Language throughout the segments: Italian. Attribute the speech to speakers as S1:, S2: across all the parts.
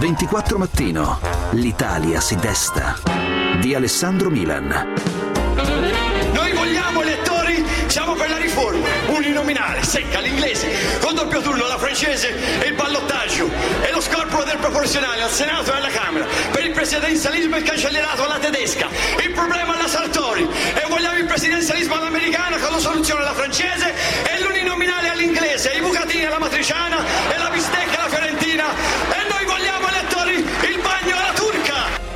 S1: 24 Mattino. L'Italia si desta. Di Alessandro Milan.
S2: Noi vogliamo elettori, siamo per la riforma, uninominale, secca, l'inglese, con doppio turno, la francese e il ballottaggio, e lo scorporo del proporzionale al Senato e alla Camera, per il presidenzialismo il cancellierato alla tedesca, il problema alla Sartori, e vogliamo il presidenzialismo all'americana con la soluzione alla francese e l'uninominale all'inglese, i bucatini alla matriciana e la bistecca alla fiorentina, e noi vogliamo elettori il bagno alla turca.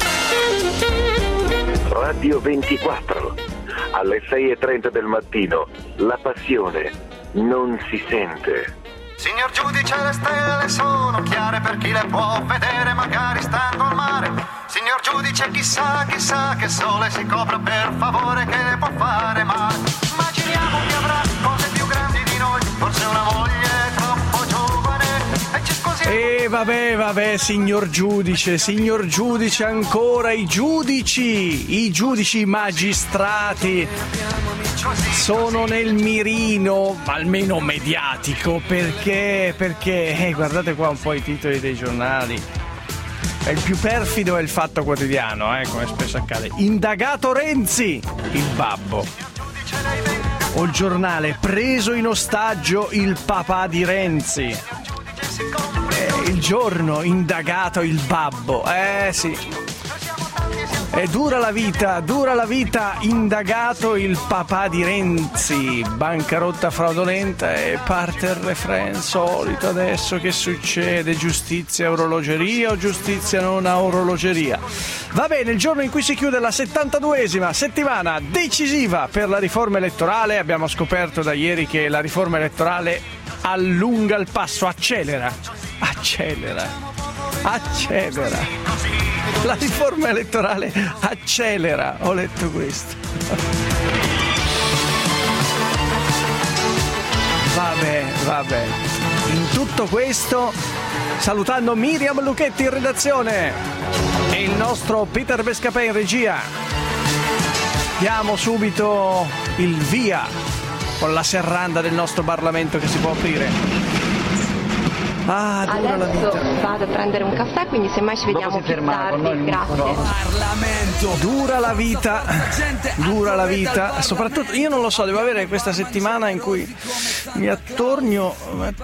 S3: Radio 24. Alle 6:30 del mattino, la passione non si sente.
S4: Signor giudice, le stelle sono chiare per chi le può vedere, magari stando al mare. Signor giudice, chissà che sole si copra, per favore, che ne può fare? Ma immaginiamo che avrà cose più grandi di noi, forse una moglie troppo giovane.
S5: E vabbè, signor giudice ancora, i giudici magistrati sono nel mirino, almeno mediatico, perché guardate qua un po' i titoli dei giornali. Il più perfido è il Fatto Quotidiano, come spesso accade. Indagato Renzi, il babbo. O il Giornale, preso in ostaggio il papà di Renzi. Il Giorno, indagato il babbo. Sì. È dura la vita, indagato il papà di Renzi, bancarotta fraudolenta, e parte il refrain solito adesso. Che succede? Giustizia a orologeria o giustizia non a orologeria? Va bene, il giorno in cui si chiude la 72esima settimana decisiva per la riforma elettorale. Abbiamo scoperto da ieri che la riforma elettorale allunga il passo, accelera. La riforma elettorale accelera, ho letto questo. Vabbè. In tutto questo, salutando Miriam Lucchetti in redazione e il nostro Peter Bescapè in regia, diamo subito il via con la serranda del nostro Parlamento che si può aprire. Dura la vita.
S6: Vado a prendere un caffè, quindi semmai ci vediamo più tardi. Grazie.
S5: Parlamento. Dura la vita. Soprattutto io non lo so, devo avere questa settimana in cui mi attorno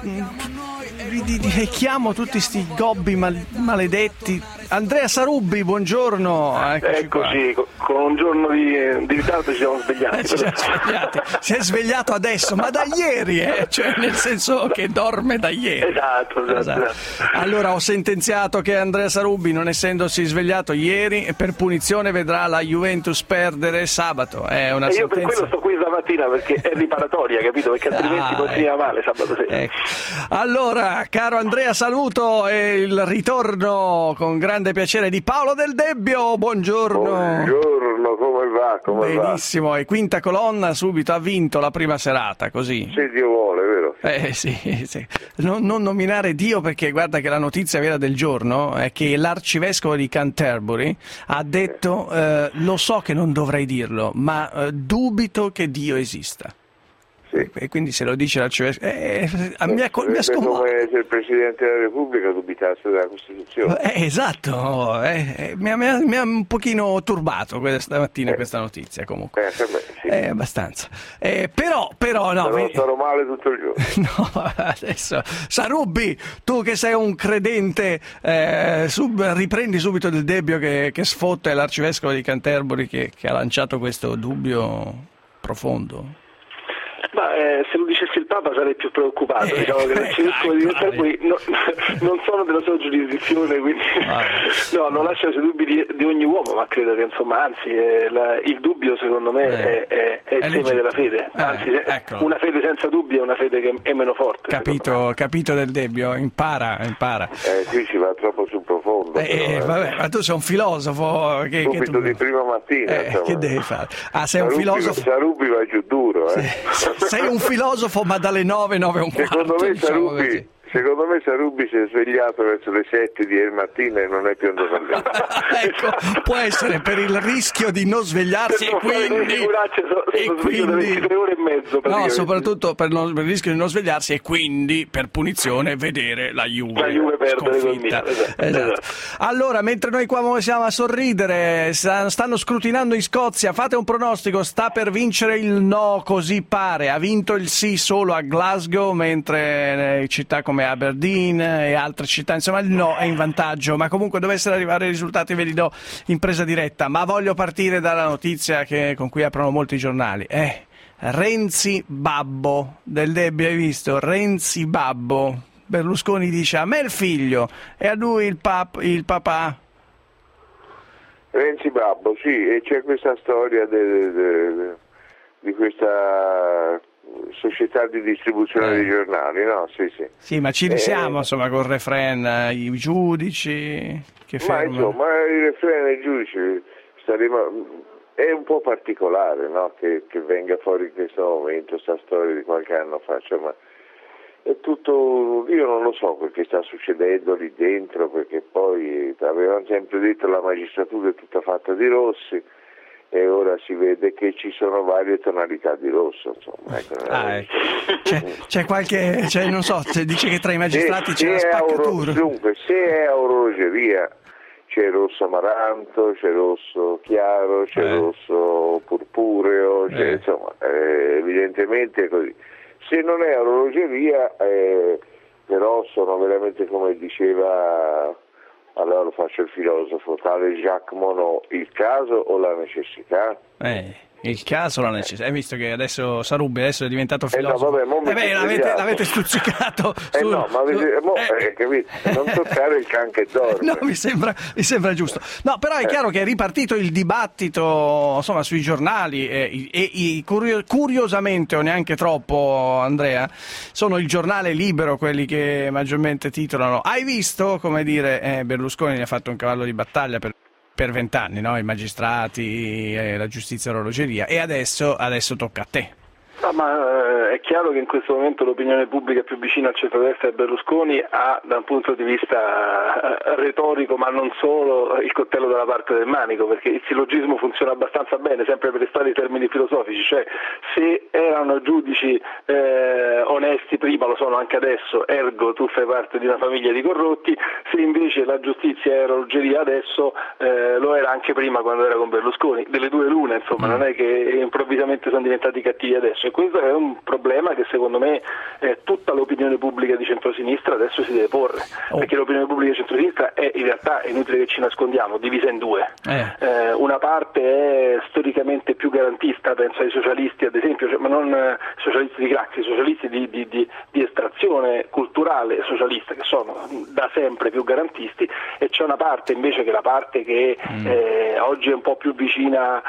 S5: e chiamo tutti sti gobbi maledetti. Andrea Sarubbi, buongiorno.
S3: Eccoci, con un giorno di ritardo ci siamo svegliati.
S5: Si è svegliato adesso, ma da ieri, cioè nel senso che dorme da ieri.
S3: Esatto.
S5: Allora ho sentenziato che Andrea Sarubbi, non essendosi svegliato ieri, per punizione vedrà la Juventus perdere sabato. È una sentenza.
S3: Io per quello sto qui stamattina, perché è riparatoria, capito? Perché altrimenti poi finiva male sabato sera.
S5: Ecco. Allora, caro Andrea, saluto e il ritorno con grande piacere di Paolo Del Debbio. Buongiorno,
S3: come va?
S5: Benissimo, e quinta colonna subito, ha vinto la prima serata, così.
S3: Se Dio vuole, vero?
S5: Sì. Non nominare Dio, perché guarda che la notizia vera del giorno è che l'arcivescovo di Canterbury ha detto lo so che non dovrei dirlo, ma dubito che Dio esista.
S3: Sì.
S5: E quindi se lo dice l'arcivescovo mi ha sconvolto.
S3: Come se il Presidente della Repubblica dubitasse della Costituzione.
S5: Esatto, mi ha un pochino turbato questa mattina questa notizia, comunque.
S3: Sì.
S5: Abbastanza. Però no.
S3: Non starò male tutto il giorno.
S5: No, adesso Sarubbi, tu che sei un credente, riprendi subito Del Debbio che sfotta l'arcivescovo di Canterbury che ha lanciato questo dubbio profondo.
S3: Ma se lo dicesse il Papa sarei più preoccupato, diciamo che l'arcivescovo di Canterbury non sono della sua giurisdizione, quindi non lascia i dubbi di ogni uomo, ma credo che insomma, anzi il dubbio secondo me è il seme della fede, anzi una fede senza dubbi è una fede che è meno forte.
S5: Capito Del Debbio, impara.
S3: Sì, ci va troppo sul profondo.
S5: Vabbè, ma tu sei un filosofo
S3: subito di prima mattina,
S5: che devi fare? Sei un filosofo.
S3: Sarubbi va giù duro,
S5: Sei un filosofo, ma dalle 9 un quarto.
S3: Secondo me
S7: Secondo me Sarubi si è svegliato verso le 7 di mattina e non è più andato a letto.
S5: Ecco, può essere per il rischio di non svegliarsi e quindi
S3: 3 ore e mezzo.
S5: No, soprattutto per il rischio di non svegliarsi e quindi per punizione vedere la Juve
S3: perdere
S5: sconfitta. Esatto. Allora, mentre noi qua siamo a sorridere, stanno scrutinando in Scozia, fate un pronostico, sta per vincere il no, così pare, ha vinto il sì solo a Glasgow, mentre città come Aberdeen e altre città, insomma il no è in vantaggio, ma comunque dovessero arrivare i risultati ve li do in presa diretta. Ma voglio partire dalla notizia con cui aprono molti giornali. Renzi babbo del Debbie, hai visto? Renzi babbo. Berlusconi dice a me il figlio e a lui il papà.
S7: Renzi babbo, sì, e c'è questa storia di questa società di distribuzione dei giornali, no? Sì,
S5: ma ci risiamo insomma col refrain, i giudici che fermano.
S7: Ma insomma il refrain e i giudici è un po' particolare, no? Che venga fuori in questo momento questa storia di qualche anno fa, ma è tutto, io non lo so quel che sta succedendo lì dentro, perché poi avevano sempre detto la magistratura è tutta fatta di rossi e ora si vede che ci sono varie tonalità di rosso, insomma.
S5: C'è qualche, non so, dice che tra i magistrati c'è la spaccatura.
S7: Dunque, se è orologeria c'è rosso amaranto, c'è rosso chiaro, c'è rosso purpureo, insomma, evidentemente è così. Se non è orologeria, però sono veramente, come diceva, allora lo faccio il filosofo, tale Jacques Monod, il caso o la necessità?
S5: Il caso, la necessità. Hai visto che adesso Sarubi è diventato filosofo?
S7: No, vabbè,
S5: l'avete stuzzicato.
S7: Capito? Non toccare il can che dorme.
S5: No, mi sembra giusto. No, però è chiaro che è ripartito il dibattito, insomma, sui giornali e curiosamente, o neanche troppo, Andrea, sono il giornale Libero quelli che maggiormente titolano. Hai visto, come dire, Berlusconi ne ha fatto un cavallo di battaglia per 20 anni, no? I magistrati, la giustizia e l'orologeria, e adesso tocca a te.
S3: No, ma è chiaro che in questo momento l'opinione pubblica più vicina al centrodestra e Berlusconi ha, da un punto di vista retorico, ma non solo, il coltello dalla parte del manico, perché il sillogismo funziona abbastanza bene, sempre per restare i termini filosofici, cioè se erano giudici onesti prima, lo sono anche adesso, ergo tu fai parte di una famiglia di corrotti, se invece la giustizia è orologeria adesso, lo era anche prima quando era con Berlusconi, delle due l'una, insomma, non è che improvvisamente sono diventati cattivi adesso. Questo è un problema che secondo me tutta l'opinione pubblica di centrosinistra adesso si deve porre, perché l'opinione pubblica di centrosinistra è in realtà, è inutile che ci nascondiamo, divisa in due. Una parte è storicamente più garantista, penso ai socialisti ad esempio, ma non socialisti di Craxi, socialisti di estrazione culturale socialista, che sono da sempre più garantisti, e c'è una parte invece che è la parte che oggi è un po' più vicina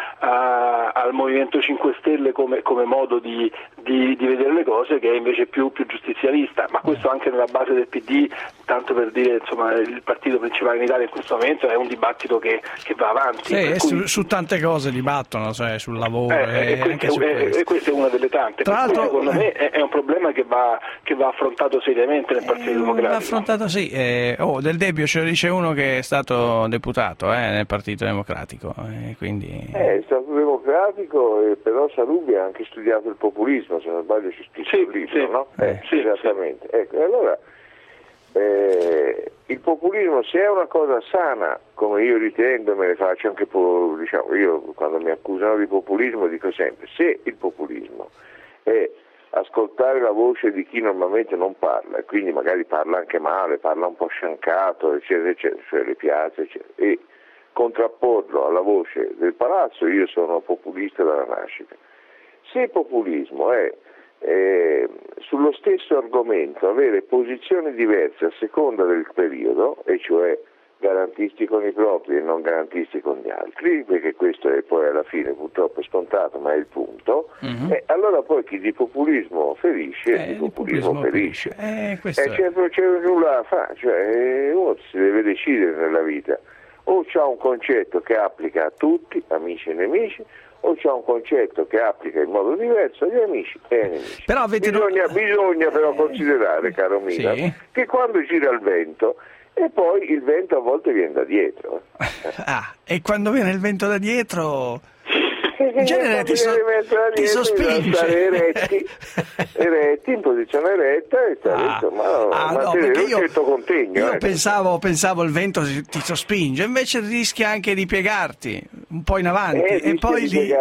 S3: al Movimento 5 Stelle come modo di vedere le cose, che è invece più giustizialista, ma questo anche nella base del PD, tanto per dire, insomma, il partito principale in Italia in questo momento, è un dibattito che va avanti.
S5: Su tante cose dibattono, cioè sul lavoro
S3: e questa è una delle tante.
S5: Tra l'altro,
S3: secondo me è un problema che va affrontato seriamente nel Partito Democratico.
S5: Va affrontato, sì. Del Debbio ce lo dice uno che è stato deputato nel Partito Democratico, quindi...
S7: È stato democratico, però Sarubi ha anche studiato il populismo, se non sbaglio ci scritto un libro, no?
S3: Sì,
S7: esattamente. Sì. Ecco, allora il populismo, se è una cosa sana, come io ritengo, me ne faccio anche io quando mi accusano di populismo dico sempre, se il populismo è ascoltare la voce di chi normalmente non parla, e quindi magari parla anche male, parla un po' sciancato, eccetera, eccetera, cioè le piazze, eccetera, e contrapporlo alla voce del palazzo, io sono populista dalla nascita. Se il populismo è sullo stesso argomento avere posizioni diverse a seconda del periodo, e cioè garantisti con i propri e non garantisti con gli altri, perché questo è poi alla fine purtroppo è scontato, ma è il punto, allora poi chi di populismo ferisce, di populismo perisce. C'è nulla da fare, cioè uno si deve decidere nella vita, o c'ha un concetto che applica a tutti, amici e nemici, o c'è un concetto che applica in modo diverso agli amici e ai nemici.
S5: Però
S7: bisogna però considerare, caro Milan,
S5: sì,
S7: che quando gira il vento, e poi il vento a volte viene da dietro.
S5: E quando viene il vento da dietro, in genere ti sospinge.
S7: Eretti, in posizione eretta, e mantenere un certo contegno.
S5: Io pensavo il vento ti sospinge, invece rischia anche di piegarti un po' in avanti e poi lì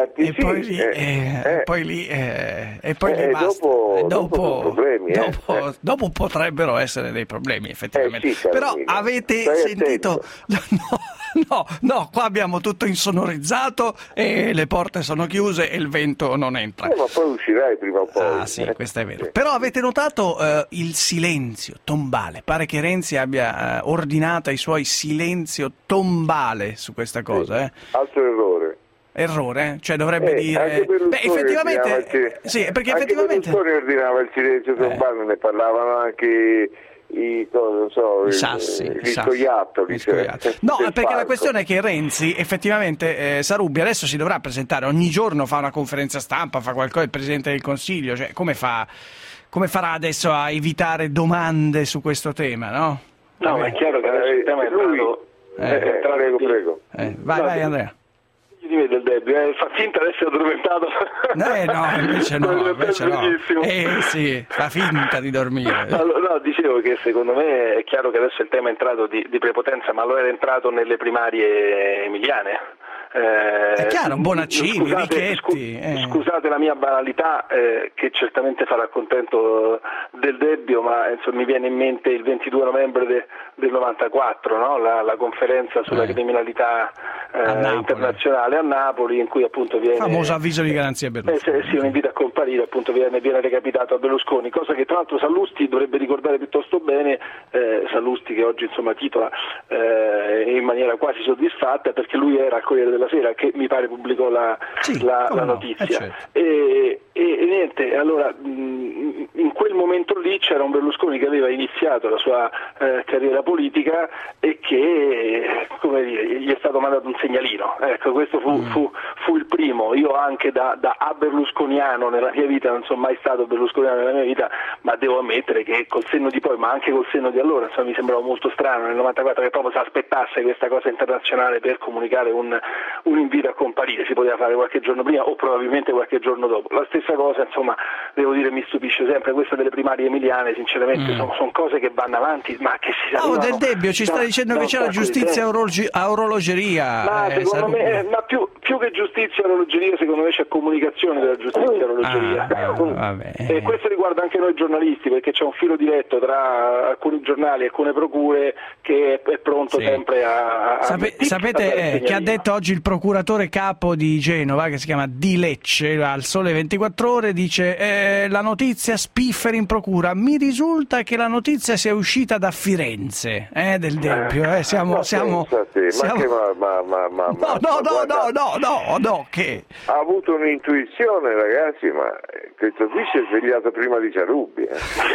S5: basta. Dopo potrebbero essere dei problemi, effettivamente. Però avete sentito? No, qua abbiamo tutto insonorizzato e le porte sono chiuse e il vento non entra.
S7: Ma poi uscirai prima o poi.
S5: Sì, questo è vero. Però avete notato il silenzio tombale? Pare che Renzi abbia ordinato ai suoi silenzio tombale su questa cosa.
S7: Altro errore.
S5: Cioè dovrebbe dire effettivamente
S7: Berlusconi ordinava il silenzio tombale, ne parlavano anche gli scoiattoli.
S5: No, perché la questione è che Renzi effettivamente Sarubbi adesso si dovrà presentare ogni giorno, fa una conferenza stampa, fa qualcosa, il Presidente del Consiglio, cioè come farà adesso a evitare domande su questo tema, no?
S3: No, ma è chiaro che adesso il tema è
S7: prego.
S5: Vai Andrea.
S3: Del Debbio, fa finta di essere addormentato.
S5: Invece no. Sì, fa finta di dormire.
S3: No, dicevo che secondo me è chiaro che adesso il tema è entrato di prepotenza, ma lo era entrato nelle primarie emiliane.
S5: È chiaro, Bonaccini, Richetti.
S3: Scusate la mia banalità, che certamente farà contento del Debbio, ma insomma, mi viene in mente il 22 novembre del 94, no? La conferenza sulla criminalità internazionale a Napoli, in cui appunto viene
S5: famoso avviso di garanzia Berlusconi.
S3: Sì, un invito a comparire, appunto viene recapitato a Berlusconi, cosa che tra l'altro Sallusti dovrebbe ricordare piuttosto bene, Sallusti che oggi insomma titola in maniera quasi soddisfatta, perché lui era al Corriere della Sera che mi pare pubblicò la notizia.
S5: Certo.
S3: E niente, allora in quel momento lì c'era un Berlusconi che aveva iniziato la sua carriera politica e che, come dire, gli è stato mandato un segnalino. Ecco, questo fu il primo. Io anche da berlusconiano nella mia vita, non sono mai stato berlusconiano nella mia vita, ma devo ammettere che col senno di poi, ma anche col senno di allora, insomma, mi sembrava molto strano nel 94 che proprio si aspettasse questa cosa internazionale per comunicare un invito a comparire. Si poteva fare qualche giorno prima o probabilmente qualche giorno dopo. La stessa cosa, insomma, devo dire, mi stupisce sempre questa delle primarie emiliane, sinceramente sono cose che vanno avanti, ma che si salvano.
S5: Del Debbio ci sta dicendo che c'è la giustizia a orologeria.
S3: Ma secondo me, ma più che giustizia a orologeria, secondo me c'è comunicazione della giustizia a orologeria. E questo riguarda anche noi giornalisti, perché c'è un filo diretto tra alcuni giornali e alcune procure che è pronto sempre a
S5: sapete che ha detto oggi il procuratore capo di Genova, che si chiama Di Lecce, al Sole 24 Ore, dice la notizia spiffera in procura, mi risulta che la notizia sia uscita da Firenze, del Debbio, siamo no, che
S7: ha avuto un'intuizione, ragazzi, ma questo qui si è svegliato prima di Ciarubbi.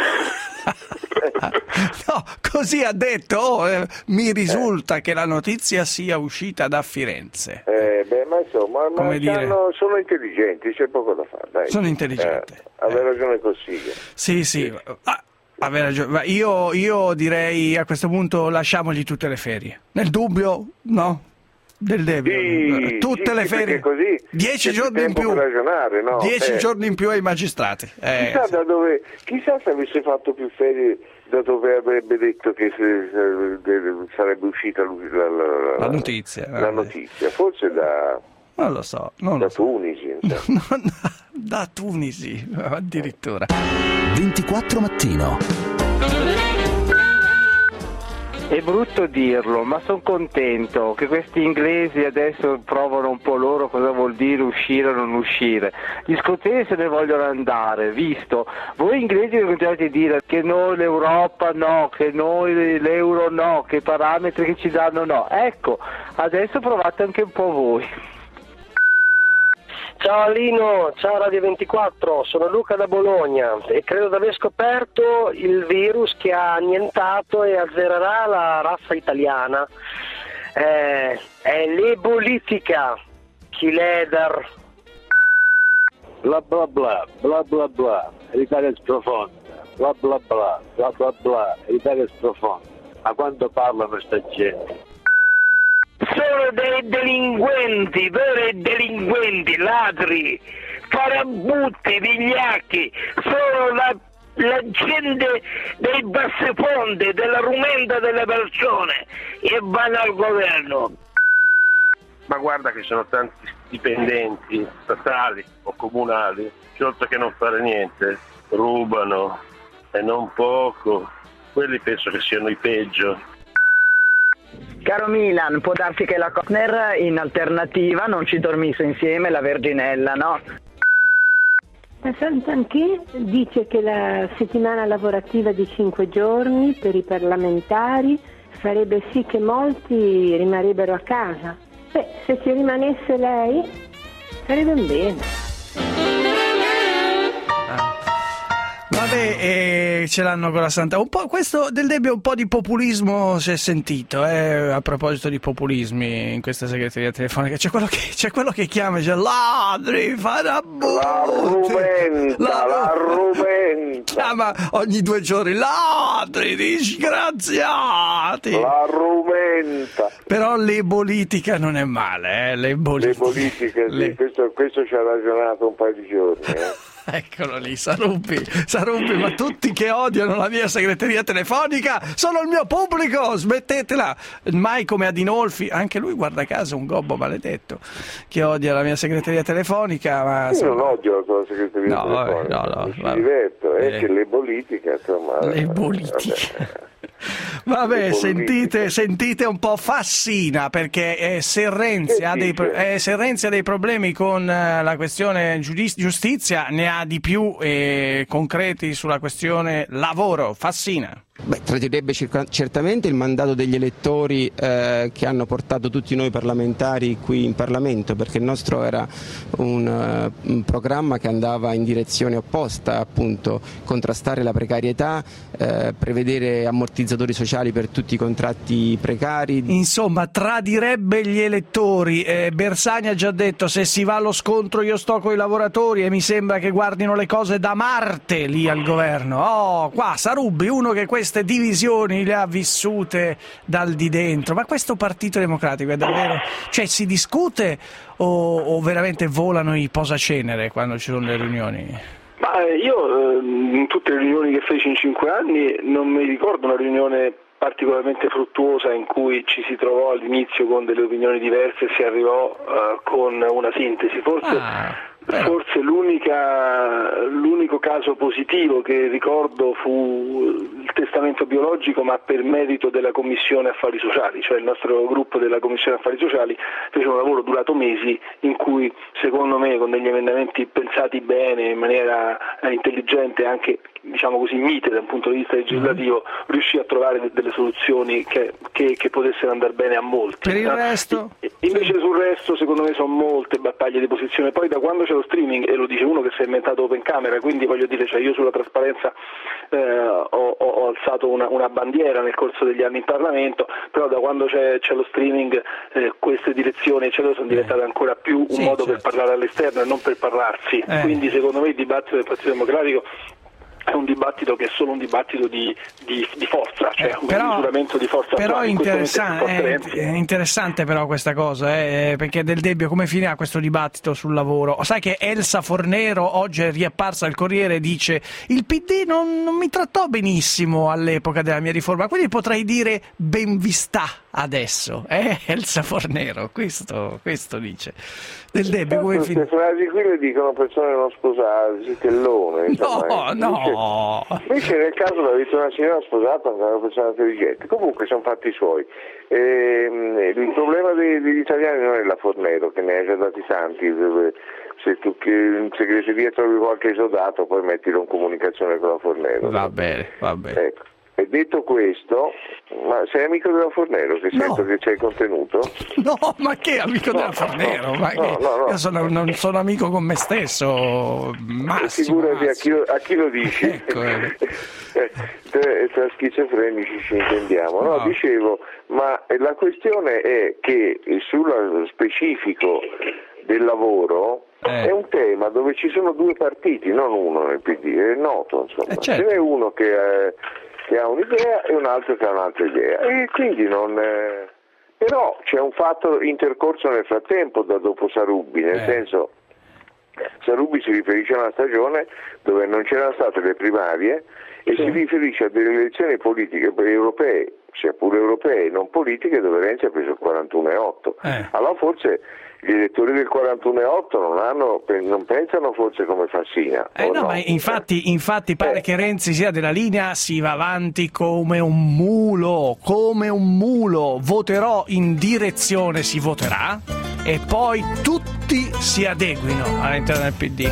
S5: No, così ha detto, mi risulta che la notizia sia uscita da Firenze.
S7: Ma insomma, sono intelligenti, c'è poco da fare, dai.
S5: Sono intelligenti.
S7: Aveva ragione così.
S5: Sì. Aveva ragione. Io direi a questo punto lasciamogli tutte le ferie. Nel dubbio, no? Del Debbio, tutte le ferie,
S7: così
S5: 10 giorni in più,
S7: ragionare, no?
S5: 10 giorni in più ai magistrati.
S7: Chissà se avesse fatto più ferie da dove avrebbe detto che sarebbe uscita la notizia. Forse
S5: non lo so,
S7: da Tunisi.
S5: Da Tunisi addirittura.
S1: 24 Mattino.
S8: È brutto dirlo, ma sono contento che questi inglesi adesso provano un po' loro cosa vuol dire uscire o non uscire. Gli scozzesi se ne vogliono andare, visto. Voi inglesi che continuate a dire che noi l'Europa no, che noi l'euro no, che i parametri che ci danno no. Ecco, adesso provate anche un po' voi.
S9: Ciao Alino, ciao Radio 24, sono Luca da Bologna e credo di aver scoperto il virus che ha annientato e azzererà la razza italiana. È l'ebolitica, Chileder,
S10: bla bla bla, bla bla bla, l'Italia è sprofonda, bla bla bla, bla bla bla, l'Italia è sprofonda. Ma quando parlano sta gente?
S9: Sono dei delinquenti, veri delinquenti, ladri, farabutti, vigliacchi, sono la gente dei bassifondi, della rumenta delle persone e vanno al governo.
S10: Ma guarda che sono tanti dipendenti statali o comunali che oltre che non fare niente rubano, e non poco. Quelli penso che siano i peggio.
S11: Caro Milan, può darsi che la Costner in alternativa non ci dormisse insieme la Verginella, no?
S12: La Santanchè dice che la settimana lavorativa di 5 giorni per i parlamentari farebbe sì che molti rimarrebbero a casa. Se ci rimanesse lei sarebbe un bene.
S5: Vabbè, ce l'hanno con la Santa. Un po' questo del Debbio, un po' di populismo si è sentito, a proposito di populismi in questa segreteria telefonica. C'è quello che chiama, c'è ladri, farabutti. La rumenta. Chiama ogni 2 giorni, ladri, disgraziati.
S7: La rumenta.
S5: Però l'epolitica non è male,
S7: L'epolitica, sì, questo ci ha ragionato un paio di giorni,
S5: Eccolo lì, Sarubbi, ma tutti che odiano la mia segreteria telefonica sono il mio pubblico, smettetela. Mai come Adinolfi, anche lui guarda caso un gobbo maledetto che odia la mia segreteria telefonica. Ma
S7: io non odio la tua segreteria telefonica, mi diverto, che le politiche, insomma.
S5: Le politiche. Vabbè, sentite un po' Fassina, perché se Renzi ha dei problemi con la questione giustizia, ne ha di più concreti sulla questione lavoro. Fassina.
S13: Tradirebbe certamente il mandato degli elettori che hanno portato tutti noi parlamentari qui in Parlamento, perché il nostro era un programma che andava in direzione opposta, appunto contrastare la precarietà, prevedere ammortizzatori sociali per tutti i contratti precari.
S5: Insomma, tradirebbe gli elettori. Bersani ha già detto: se si va allo scontro io sto con i lavoratori, e mi sembra che guardino le cose da Marte lì al governo. Qua Sarubbi, uno che queste divisioni le ha vissute dal di dentro. Ma questo Partito Democratico è davvero, cioè, si discute o veramente volano i posacenere quando ci sono le riunioni?
S3: Ma io in tutte le riunioni che feci in 5 anni non mi ricordo una riunione particolarmente fruttuosa in cui ci si trovò all'inizio con delle opinioni diverse e si arrivò con una sintesi. Forse l'unico caso positivo che ricordo fu il testamento biologico, ma per merito della Commissione Affari Sociali, cioè il nostro gruppo della Commissione Affari Sociali fece un lavoro durato mesi in cui, secondo me, con degli emendamenti pensati bene, in maniera intelligente, anche diciamo così mite da un punto di vista legislativo, riuscì a trovare delle soluzioni che potessero andare bene a molti.
S5: Per il resto?
S3: Invece sul resto, secondo me, sono molte battaglie di posizione. Poi da quando c'è lo streaming, e lo dice uno che si è inventato Open Camera, quindi voglio dire, cioè io sulla trasparenza ho alzato una bandiera nel corso degli anni in Parlamento, però da quando c'è lo streaming queste direzioni eccetera sono diventate ancora più un modo per parlare all'esterno e non per parlarsi. Quindi secondo me il dibattito del Partito Democratico è un dibattito che è solo un dibattito di forza, cioè un misuramento di forza.
S5: Però è interessante però questa cosa, perché Del Debbio come finirà questo dibattito sul lavoro? Sai che Elsa Fornero oggi è riapparsa al Corriere e dice: il PD non mi trattò benissimo all'epoca della mia riforma, quindi potrei dire ben vista adesso. Elsa Fornero, questo dice. Del Debbio come finirà?
S7: Queste frasi qui le dicono persone non sposate, Zitellone.
S5: No.
S7: Invece nel caso l'ha detto una signora sposata, una persona intelligente. Comunque sono fatti suoi. Il problema degli italiani non è la Fornero, che ne ha già dati tanti. Se tu in segreteria trovi qualche esodato, poi mettilo in comunicazione con la Fornero.
S5: Va bene.
S7: Ecco. E detto questo, ma sei amico della Fornero? Che sento che c'è contenuto?
S5: No, ma che amico della Fornero? Io non sono amico con me stesso, Massimo.
S7: Figurati a chi lo dici.
S5: Ecco.
S7: Tra schizofrenici ci intendiamo. No, dicevo, ma la questione è che sullo specifico del lavoro È un tema dove ci sono due partiti, non uno nel PD, è noto, insomma.
S5: Certo.
S7: Ce n'è uno che ha un'idea e un altro che ha un'altra idea, e quindi non... Però c'è un fatto intercorso nel frattempo da dopo Sarubbi, nel senso, Sarubbi si riferisce a una stagione dove non c'erano state le primarie e si riferisce a delle elezioni politiche europee, sia pure europee, non politiche, dove Renzi ha preso il 41,8. Allora forse gli elettori del 41,8 non pensano forse come Fassina.
S5: No, ma infatti pare che Renzi sia della linea si va avanti come un mulo, voterò in direzione, si voterà e poi tutti si adeguino all'interno del PD.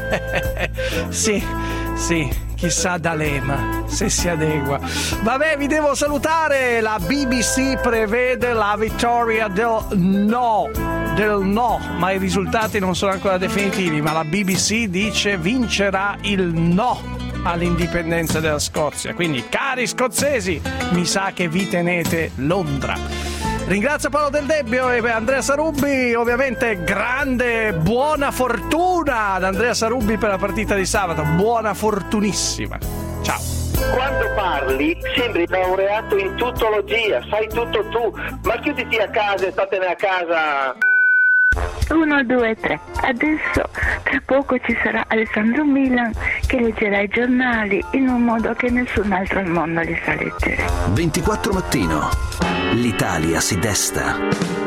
S5: Sì, chissà D'Alema se si adegua. Vabbè, vi devo salutare. La BBC prevede la vittoria del no, ma i risultati non sono ancora definitivi, ma la BBC dice vincerà il no all'indipendenza della Scozia. Quindi, cari scozzesi, mi sa che vi tenete Londra. Ringrazio Paolo Del Debbio e Andrea Sarubbi, ovviamente grande buona fortuna ad Andrea Sarubbi per la partita di sabato, buona fortunissima. Ciao.
S14: Quando parli sembri laureato in tutologia, sai tutto tu, ma chiuditi a casa e statene a casa.
S15: 1, 2, 3. Adesso tra poco ci sarà Alessandro Milan che leggerà i giornali in un modo che nessun altro al mondo li sa leggere.
S1: 24 mattino. L'Italia si desta.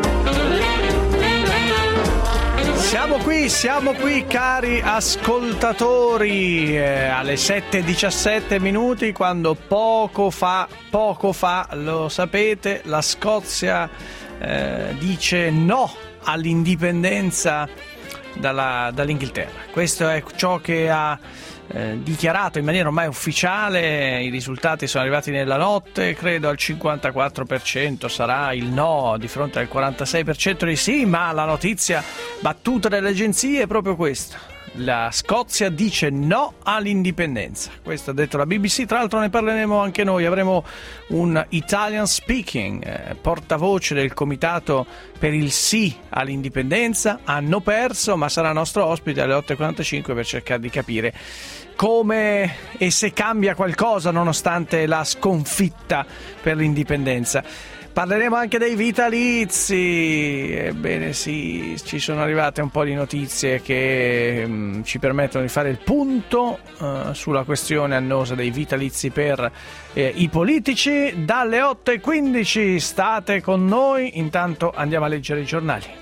S5: Siamo qui cari ascoltatori, alle 7:17 minuti, quando poco fa, lo sapete, la Scozia dice no all'indipendenza dall'Inghilterra. Questo è ciò che ha dichiarato in maniera ormai ufficiale. I risultati sono arrivati nella notte, credo al 54% sarà il no di fronte al 46% di sì, ma la notizia battuta dalle agenzie è proprio questa: la Scozia dice no all'indipendenza. Questo ha detto la BBC, tra l'altro ne parleremo anche noi, avremo un Italian speaking portavoce del comitato per il sì all'indipendenza. Hanno perso, ma sarà nostro ospite alle 8:45 per cercare di capire come e se cambia qualcosa nonostante la sconfitta per l'indipendenza. Parleremo anche dei vitalizi. Ebbene sì, ci sono arrivate un po' di notizie che ci permettono di fare il punto sulla questione annosa dei vitalizi per i politici. Dalle 8:15 state con noi, intanto andiamo a leggere i giornali.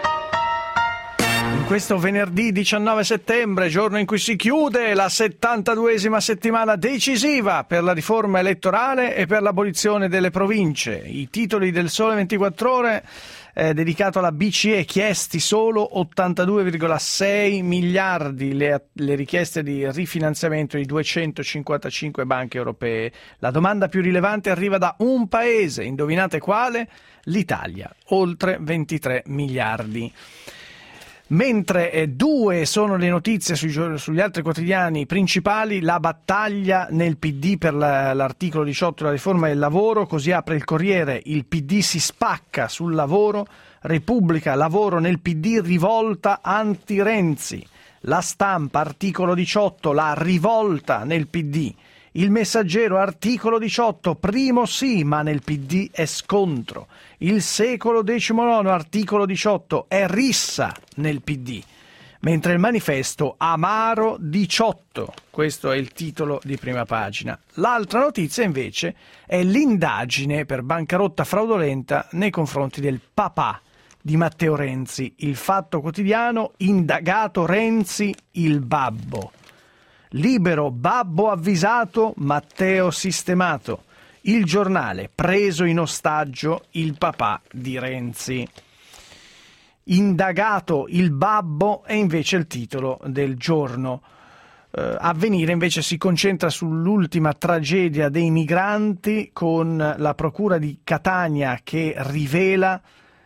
S5: Questo venerdì 19 settembre, giorno in cui si chiude la 72esima settimana decisiva per la riforma elettorale e per l'abolizione delle province. I titoli del Sole 24 Ore dedicato alla BCE, chiesti solo 82,6 miliardi le richieste di rifinanziamento di 255 banche europee. La domanda più rilevante arriva da un paese, indovinate quale? L'Italia, oltre 23 miliardi. Mentre due sono le notizie sugli altri quotidiani principali, la battaglia nel PD per l'articolo 18 della riforma del lavoro, così apre il Corriere, il PD si spacca sul lavoro, Repubblica, lavoro nel PD, rivolta anti-Renzi, La Stampa, articolo 18, la rivolta nel PD, Il Messaggero, articolo 18, primo sì, ma nel PD è scontro. Il Secolo XIX, articolo 18, è rissa nel PD. Mentre il Manifesto, amaro 18. Questo è il titolo di prima pagina. L'altra notizia invece è l'indagine per bancarotta fraudolenta nei confronti del papà di Matteo Renzi. Il Fatto Quotidiano, indagato Renzi, il babbo. Libero, babbo avvisato, Matteo sistemato. Il Giornale, preso in ostaggio il papà di Renzi. Indagato il babbo è invece il titolo del giorno. Avvenire invece si concentra sull'ultima tragedia dei migranti, con la procura di Catania che rivela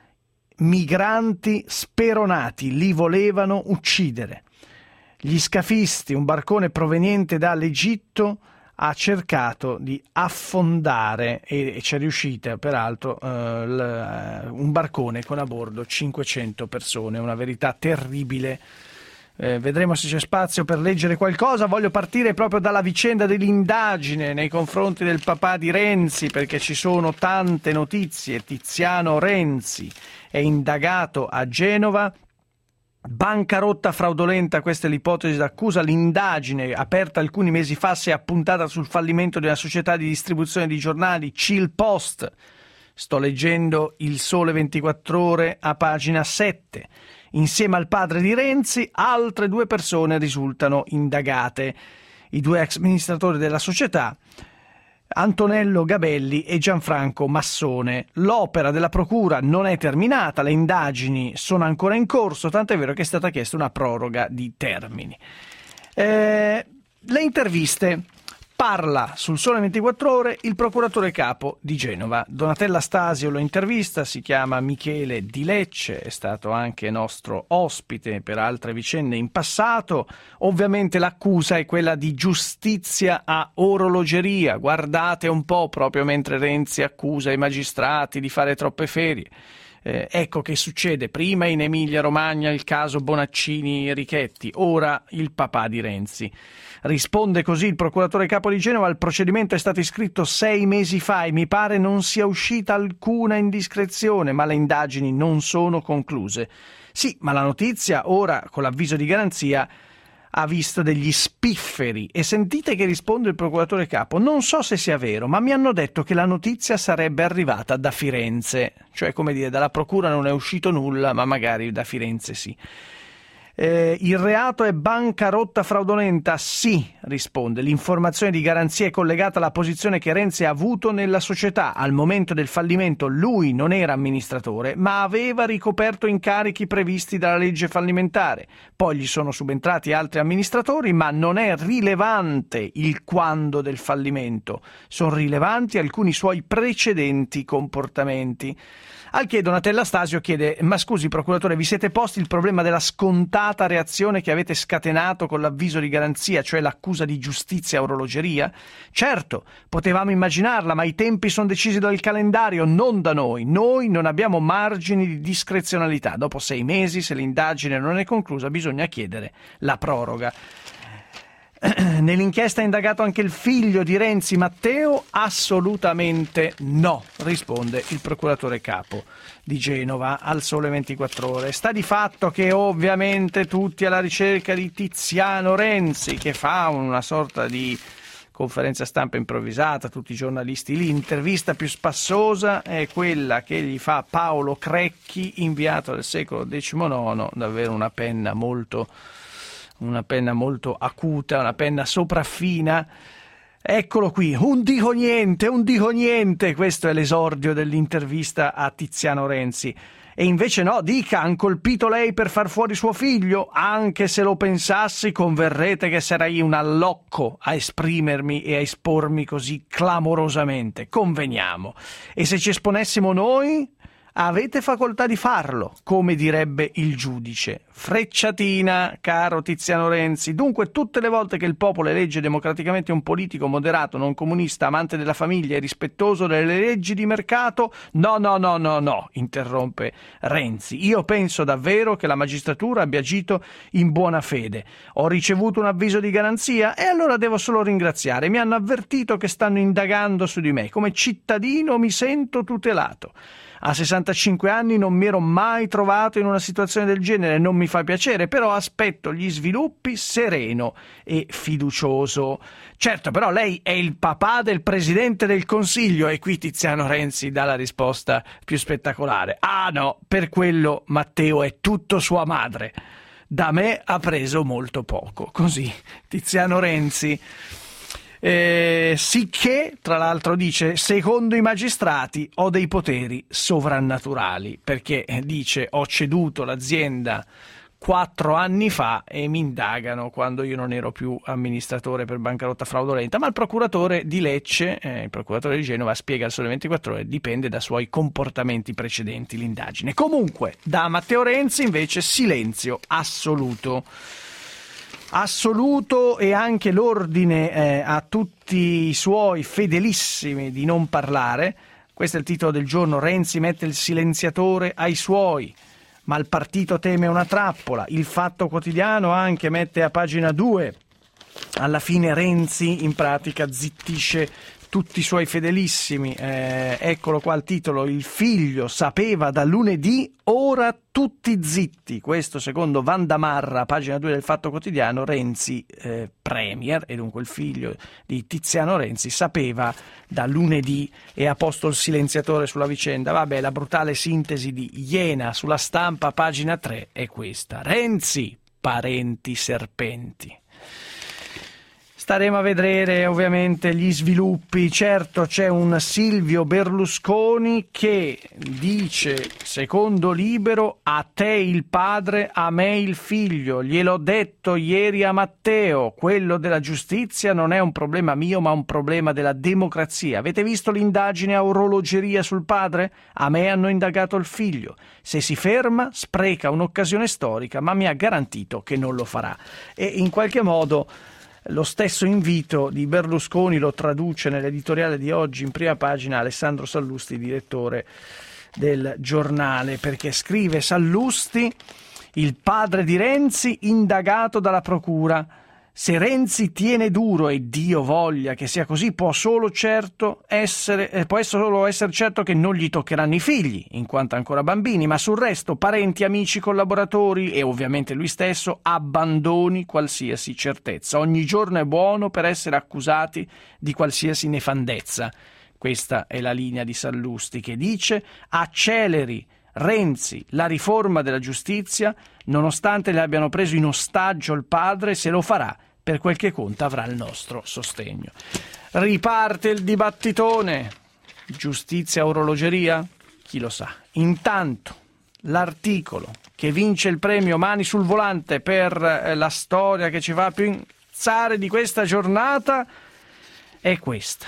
S5: migranti speronati, li volevano uccidere. Gli scafisti, un barcone proveniente dall'Egitto, ha cercato di affondare, e ci è riuscita peraltro, un barcone con a bordo 500 persone, una verità terribile Vedremo se c'è spazio per leggere qualcosa. Voglio partire proprio dalla vicenda dell'indagine nei confronti del papà di Renzi, perché ci sono tante notizie. Tiziano Renzi è indagato a Genova. Bancarotta fraudolenta, questa è l'ipotesi d'accusa. L'indagine aperta alcuni mesi fa si è appuntata sul fallimento di una società di distribuzione di giornali, Chill Post. Sto leggendo Il Sole 24 Ore a pagina 7. Insieme al padre di Renzi, altre 2 persone risultano indagate. I 2 ex amministratori della società, Antonello Gabelli e Gianfranco Massone. L'opera della procura non è terminata, le indagini sono ancora in corso, tant'è vero che è stata chiesta una proroga di termini. Le interviste. Parla sul Sole 24 Ore il procuratore capo di Genova. Donatella Stasio lo intervista, si chiama Michele Di Lecce, è stato anche nostro ospite per altre vicende in passato. Ovviamente l'accusa è quella di giustizia a orologeria. Guardate un po', proprio mentre Renzi accusa i magistrati di fare troppe ferie. Ecco che succede prima in Emilia-Romagna il caso Bonaccini-Richetti, ora il papà di Renzi. Risponde così il procuratore capo di Genova: il procedimento è stato iscritto 6 mesi fa e mi pare non sia uscita alcuna indiscrezione, ma le indagini non sono concluse. Sì, ma la notizia ora, con l'avviso di garanzia, ha visto degli spifferi. E sentite che risponde il procuratore capo: non so se sia vero, ma mi hanno detto che la notizia sarebbe arrivata da Firenze. Cioè, come dire, dalla procura non è uscito nulla, ma magari da Firenze sì. Il reato è bancarotta fraudolenta? Sì, risponde. L'informazione di garanzia è collegata alla posizione che Renzi ha avuto nella società. Al momento del fallimento lui non era amministratore, ma aveva ricoperto incarichi previsti dalla legge fallimentare. Poi gli sono subentrati altri amministratori, ma non è rilevante il quando del fallimento. Sono rilevanti alcuni suoi precedenti comportamenti. Al che Donatella Stasio chiede: ma scusi procuratore, vi siete posti il problema della scontata reazione che avete scatenato con l'avviso di garanzia, cioè l'accusa di giustizia a orologeria? Certo, potevamo immaginarla, ma i tempi sono decisi dal calendario, non da noi. Noi non abbiamo margini di discrezionalità. Dopo 6 mesi, se l'indagine non è conclusa, bisogna chiedere la proroga. Nell'inchiesta è indagato anche il figlio di Renzi, Matteo? Assolutamente no, risponde il procuratore capo di Genova al Sole 24 Ore. Sta di fatto che ovviamente tutti alla ricerca di Tiziano Renzi, che fa una sorta di conferenza stampa improvvisata, tutti i giornalisti lì. L'intervista più spassosa è quella che gli fa Paolo Crecchi, inviato del secolo XIX, davvero una penna molto acuta, una penna sopraffina. Eccolo qui, un dico niente, questo è l'esordio dell'intervista a Tiziano Renzi. E invece no, dica, han colpito lei per far fuori suo figlio? Anche se lo pensassi, converrete che sarei un allocco a esprimermi e a espormi così clamorosamente, conveniamo. E se ci esponessimo noi? Avete facoltà di farlo, come direbbe il giudice. Frecciatina, caro Tiziano Renzi. Dunque, tutte le volte che il popolo elegge democraticamente un politico moderato, non comunista, amante della famiglia e rispettoso delle leggi di mercato, no, interrompe Renzi. Io penso davvero che la magistratura abbia agito in buona fede. Ho ricevuto un avviso di garanzia e allora devo solo ringraziare. Mi hanno avvertito che stanno indagando su di me. Come cittadino mi sento tutelato. A 65 anni non mi ero mai trovato in una situazione del genere, non mi fa piacere, però aspetto gli sviluppi sereno e fiducioso. Certo, però lei è il papà del Presidente del Consiglio, e qui Tiziano Renzi dà la risposta più spettacolare. Ah no, per quello Matteo è tutto sua madre. Da me ha preso molto poco. Così Tiziano Renzi. Sicché, tra l'altro, dice: secondo i magistrati ho dei poteri sovrannaturali, perché dice ho ceduto l'azienda 4 anni fa e mi indagano quando io non ero più amministratore per bancarotta fraudolenta. Ma il procuratore di Lecce, il procuratore di Genova, spiega al Sole 24 Ore, dipende da suoi comportamenti precedenti l'indagine. Comunque, da Matteo Renzi invece silenzio assoluto, e anche l'ordine a tutti i suoi fedelissimi di non parlare. Questo è il titolo del giorno: Renzi mette il silenziatore ai suoi. ma il partito teme una trappola. Il Fatto Quotidiano anche mette a pagina 2, alla fine Renzi in pratica zittisce tutti i suoi fedelissimi, eccolo qua il titolo: il figlio sapeva da lunedì, ora tutti zitti. Questo secondo Vandamarra, pagina 2 del Fatto Quotidiano. Renzi, premier, e dunque il figlio di Tiziano Renzi, sapeva da lunedì e ha posto il silenziatore sulla vicenda. Vabbè, la brutale sintesi di Iena sulla Stampa, pagina 3, è questa: Renzi, parenti serpenti. Staremo a vedere ovviamente gli sviluppi. Certo, c'è un Silvio Berlusconi che dice, secondo Libero: a te il padre, a me il figlio, gliel'ho detto ieri a Matteo, quello della giustizia non è un problema mio ma un problema della democrazia. Avete visto l'indagine a orologeria sul padre? A me hanno indagato il figlio. Se si ferma spreca un'occasione storica, ma mi ha garantito che non lo farà. E in qualche modo lo stesso invito di Berlusconi lo traduce nell'editoriale di oggi in prima pagina Alessandro Sallusti, direttore del Giornale, perché scrive Sallusti: il padre di Renzi indagato dalla procura. Se Renzi tiene duro, e Dio voglia che sia così, può solo essere certo che non gli toccheranno i figli, in quanto ancora bambini, ma sul resto parenti, amici, collaboratori e ovviamente lui stesso abbandoni qualsiasi certezza. Ogni giorno è buono per essere accusati di qualsiasi nefandezza. Questa è la linea di Sallusti, che dice: acceleri Renzi la riforma della giustizia, nonostante le abbiano preso in ostaggio il padre, se lo farà, per quel che conta avrà il nostro sostegno. Riparte il dibattitone. Giustizia, orologeria? Chi lo sa. Intanto l'articolo che vince il premio Mani sul volante per la storia che ci fa pensare di questa giornata è questa: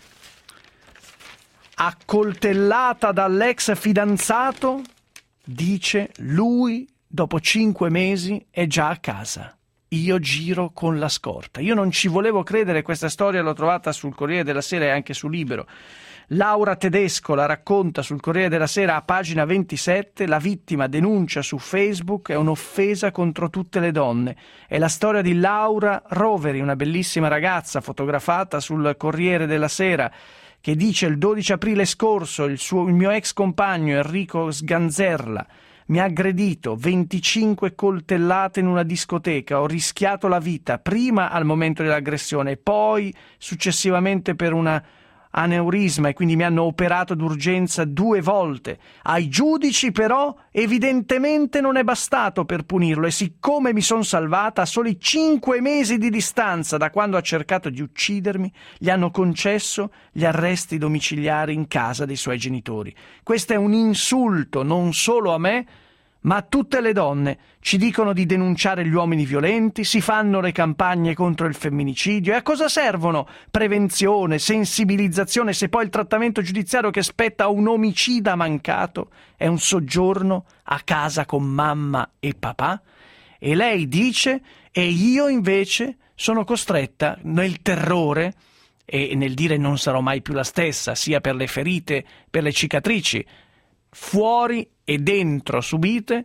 S5: accoltellata dall'ex fidanzato, dice lui dopo 5 mesi è già a casa. Io giro con la scorta. Io non ci volevo credere, questa storia l'ho trovata sul Corriere della Sera e anche su Libero. Laura Tedesco la racconta sul Corriere della Sera a pagina 27, la vittima denuncia su Facebook, è un'offesa contro tutte le donne. È la storia di Laura Roveri, una bellissima ragazza fotografata sul Corriere della Sera, che dice: il 12 aprile scorso il mio ex compagno Enrico Sganzerla mi ha aggredito, 25 coltellate in una discoteca, ho rischiato la vita, prima al momento dell'aggressione e poi successivamente per una aneurisma, e quindi mi hanno operato d'urgenza 2 volte. Ai giudici però evidentemente non è bastato per punirlo, e siccome mi sono salvata a soli 5 mesi di distanza da quando ha cercato di uccidermi, gli hanno concesso gli arresti domiciliari in casa dei suoi genitori. Questo è un insulto non solo a me ma a tutte le donne. Ci dicono di denunciare gli uomini violenti, si fanno le campagne contro il femminicidio, e a cosa servono prevenzione, sensibilizzazione, se poi il trattamento giudiziario che spetta a un omicida mancato è un soggiorno a casa con mamma e papà? E lei dice: e io invece sono costretta nel terrore e nel dire non sarò mai più la stessa, sia per le ferite, per le cicatrici fuori e dentro subite,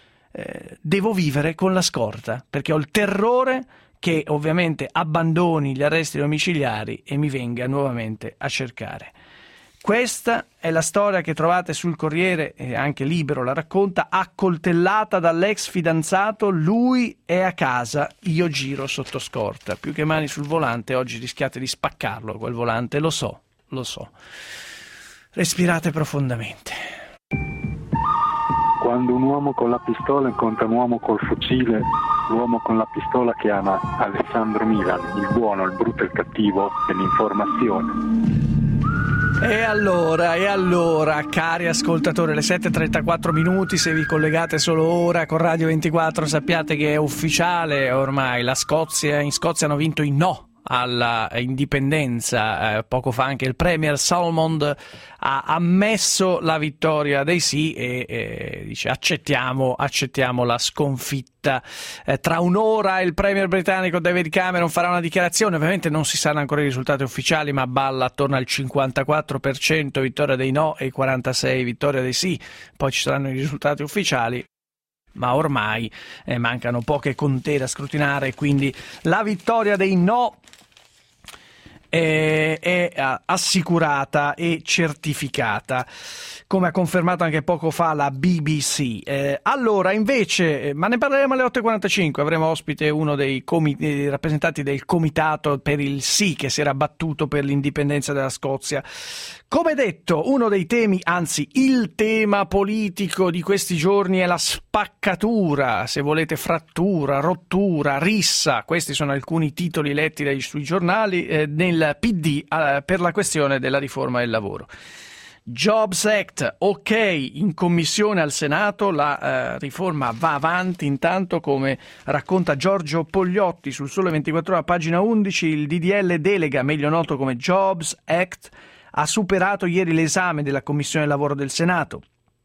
S5: devo vivere con la scorta, perché ho il terrore che ovviamente abbandoni gli arresti domiciliari e mi venga nuovamente a cercare. Questa è la storia che trovate sul Corriere, e anche Libero la racconta: accoltellata dall'ex fidanzato, lui è a casa, io giro sotto scorta. Più che mani sul volante, oggi rischiate di spaccarlo quel volante, lo so. Respirate profondamente.
S16: Quando un uomo con la pistola incontra un uomo col fucile, l'uomo con la pistola chiama Alessandro Milan, il buono, il brutto e il cattivo dell'informazione.
S5: E allora, cari ascoltatori, le 7:34 minuti, se vi collegate solo ora con Radio 24, sappiate che è ufficiale ormai, in Scozia hanno vinto i no alla indipendenza. Poco fa anche il premier Salmond ha ammesso la vittoria dei sì e dice accettiamo la sconfitta. Tra un'ora il premier britannico David Cameron farà una dichiarazione, ovviamente non si sanno ancora i risultati ufficiali, ma balla attorno al 54% vittoria dei no e 46% vittoria dei sì. Poi ci saranno i risultati ufficiali, ma ormai mancano poche contee da scrutinare, quindi la vittoria dei no è assicurata e certificata, come ha confermato anche poco fa la BBC. Allora invece, ma ne parleremo alle 8.45, avremo ospite uno dei rappresentanti del comitato per il sì che si era battuto per l'indipendenza della Scozia. Come detto, uno dei temi, anzi il tema politico di questi giorni è la spaccatura, se volete frattura, rottura, rissa. Questi sono alcuni titoli letti sui giornali nel PD per la questione della riforma del lavoro. Jobs Act, ok, in commissione al Senato, la riforma va avanti. Intanto, come racconta Giorgio Pogliotti sul Sole 24 Ore, pagina 11, il DDL delega, meglio noto come Jobs Act, ha superato ieri l'esame della Commissione Lavoro del Senato.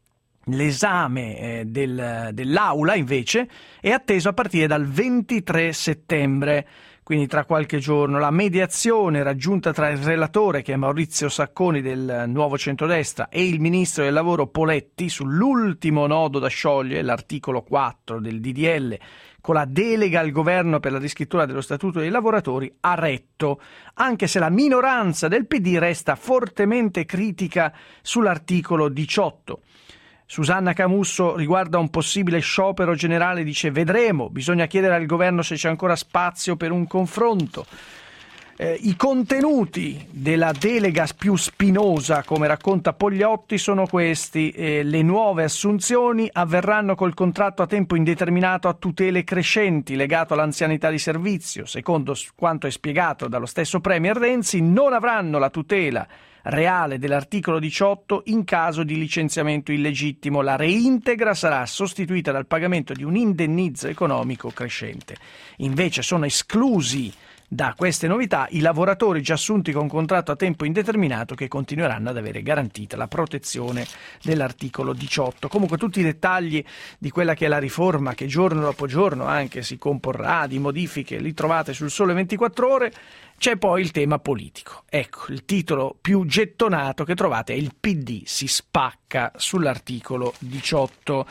S5: L'esame dell'Aula, invece, è atteso a partire dal 23 settembre, quindi tra qualche giorno. La mediazione raggiunta tra il relatore, che è Maurizio Sacconi del Nuovo Centrodestra, e il Ministro del Lavoro Poletti sull'ultimo nodo da sciogliere, l'articolo 4 del DDL, con la delega al governo per la riscrittura dello Statuto dei lavoratori, ha retto, anche se la minoranza del PD resta fortemente critica sull'articolo 18. Susanna Camusso, riguardo a un possibile sciopero generale, dice: vedremo, bisogna chiedere al governo se c'è ancora spazio per un confronto. I contenuti della delega più spinosa, come racconta Pogliotti, sono questi. Le nuove assunzioni avverranno col contratto a tempo indeterminato a tutele crescenti legato all'anzianità di servizio. Secondo quanto è spiegato dallo stesso Premier Renzi, non avranno la tutela reale dell'articolo 18 in caso di licenziamento illegittimo. La reintegra sarà sostituita dal pagamento di un indennizzo economico crescente. Invece sono esclusi da queste novità i lavoratori già assunti con contratto a tempo indeterminato, che continueranno ad avere garantita la protezione dell'articolo 18. Comunque tutti i dettagli di quella che è la riforma, che giorno dopo giorno anche si comporrà di modifiche, li trovate sul Sole 24 Ore. C'è poi il tema politico. Ecco, il titolo più gettonato che trovate è: il PD si spacca sull'articolo 18.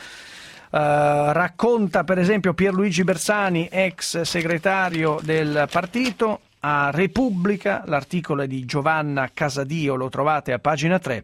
S5: Racconta per esempio Pierluigi Bersani, ex segretario del partito, a Repubblica. L'articolo è di Giovanna Casadio, lo trovate a pagina 3.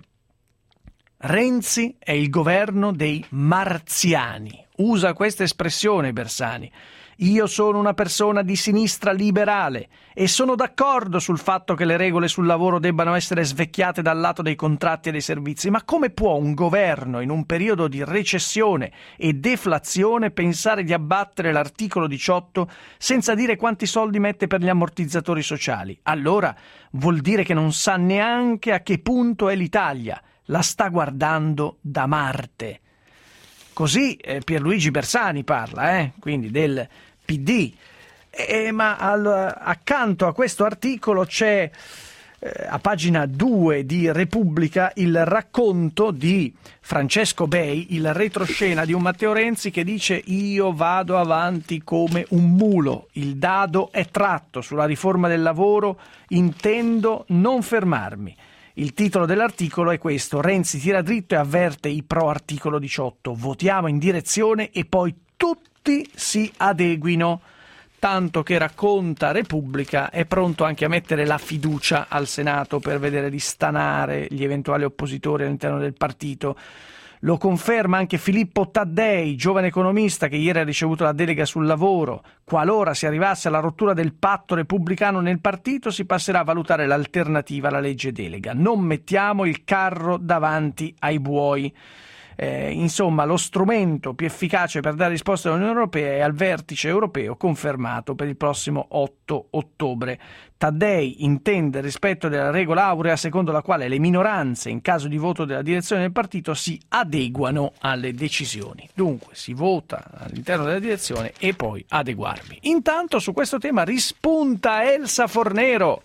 S5: Renzi è il governo dei marziani. Usa questa espressione Bersani. Io sono una persona di sinistra liberale e sono d'accordo sul fatto che le regole sul lavoro debbano essere svecchiate dal lato dei contratti e dei servizi, ma come può un governo in un periodo di recessione e deflazione pensare di abbattere l'articolo 18 senza dire quanti soldi mette per gli ammortizzatori sociali? Allora vuol dire che non sa neanche a che punto è l'Italia, la sta guardando da Marte. Così Pierluigi Bersani parla, quindi del PD. Ma accanto a questo articolo c'è a pagina 2 di Repubblica il racconto di Francesco Bei, il retroscena di un Matteo Renzi che dice: io vado avanti come un mulo, il dado è tratto sulla riforma del lavoro, intendo non fermarmi. Il titolo dell'articolo è questo: Renzi tira dritto e avverte i pro articolo 18, votiamo in direzione e poi tutti si adeguino. Tanto che, racconta Repubblica, è pronto anche a mettere la fiducia al Senato per vedere di stanare gli eventuali oppositori all'interno del partito. Lo conferma anche Filippo Taddei, giovane economista che ieri ha ricevuto la delega sul lavoro. Qualora si arrivasse alla rottura del patto repubblicano nel partito, si passerà a valutare l'alternativa alla legge delega. Non mettiamo il carro davanti ai buoi. Insomma, lo strumento più efficace per dare risposta all'Unione Europea è al vertice europeo confermato per il prossimo 8 ottobre. Taddei intende il rispetto della regola aurea secondo la quale le minoranze in caso di voto della direzione del partito si adeguano alle decisioni. Dunque si vota all'interno della direzione e poi adeguarvi. Intanto su questo tema rispunta Elsa Fornero.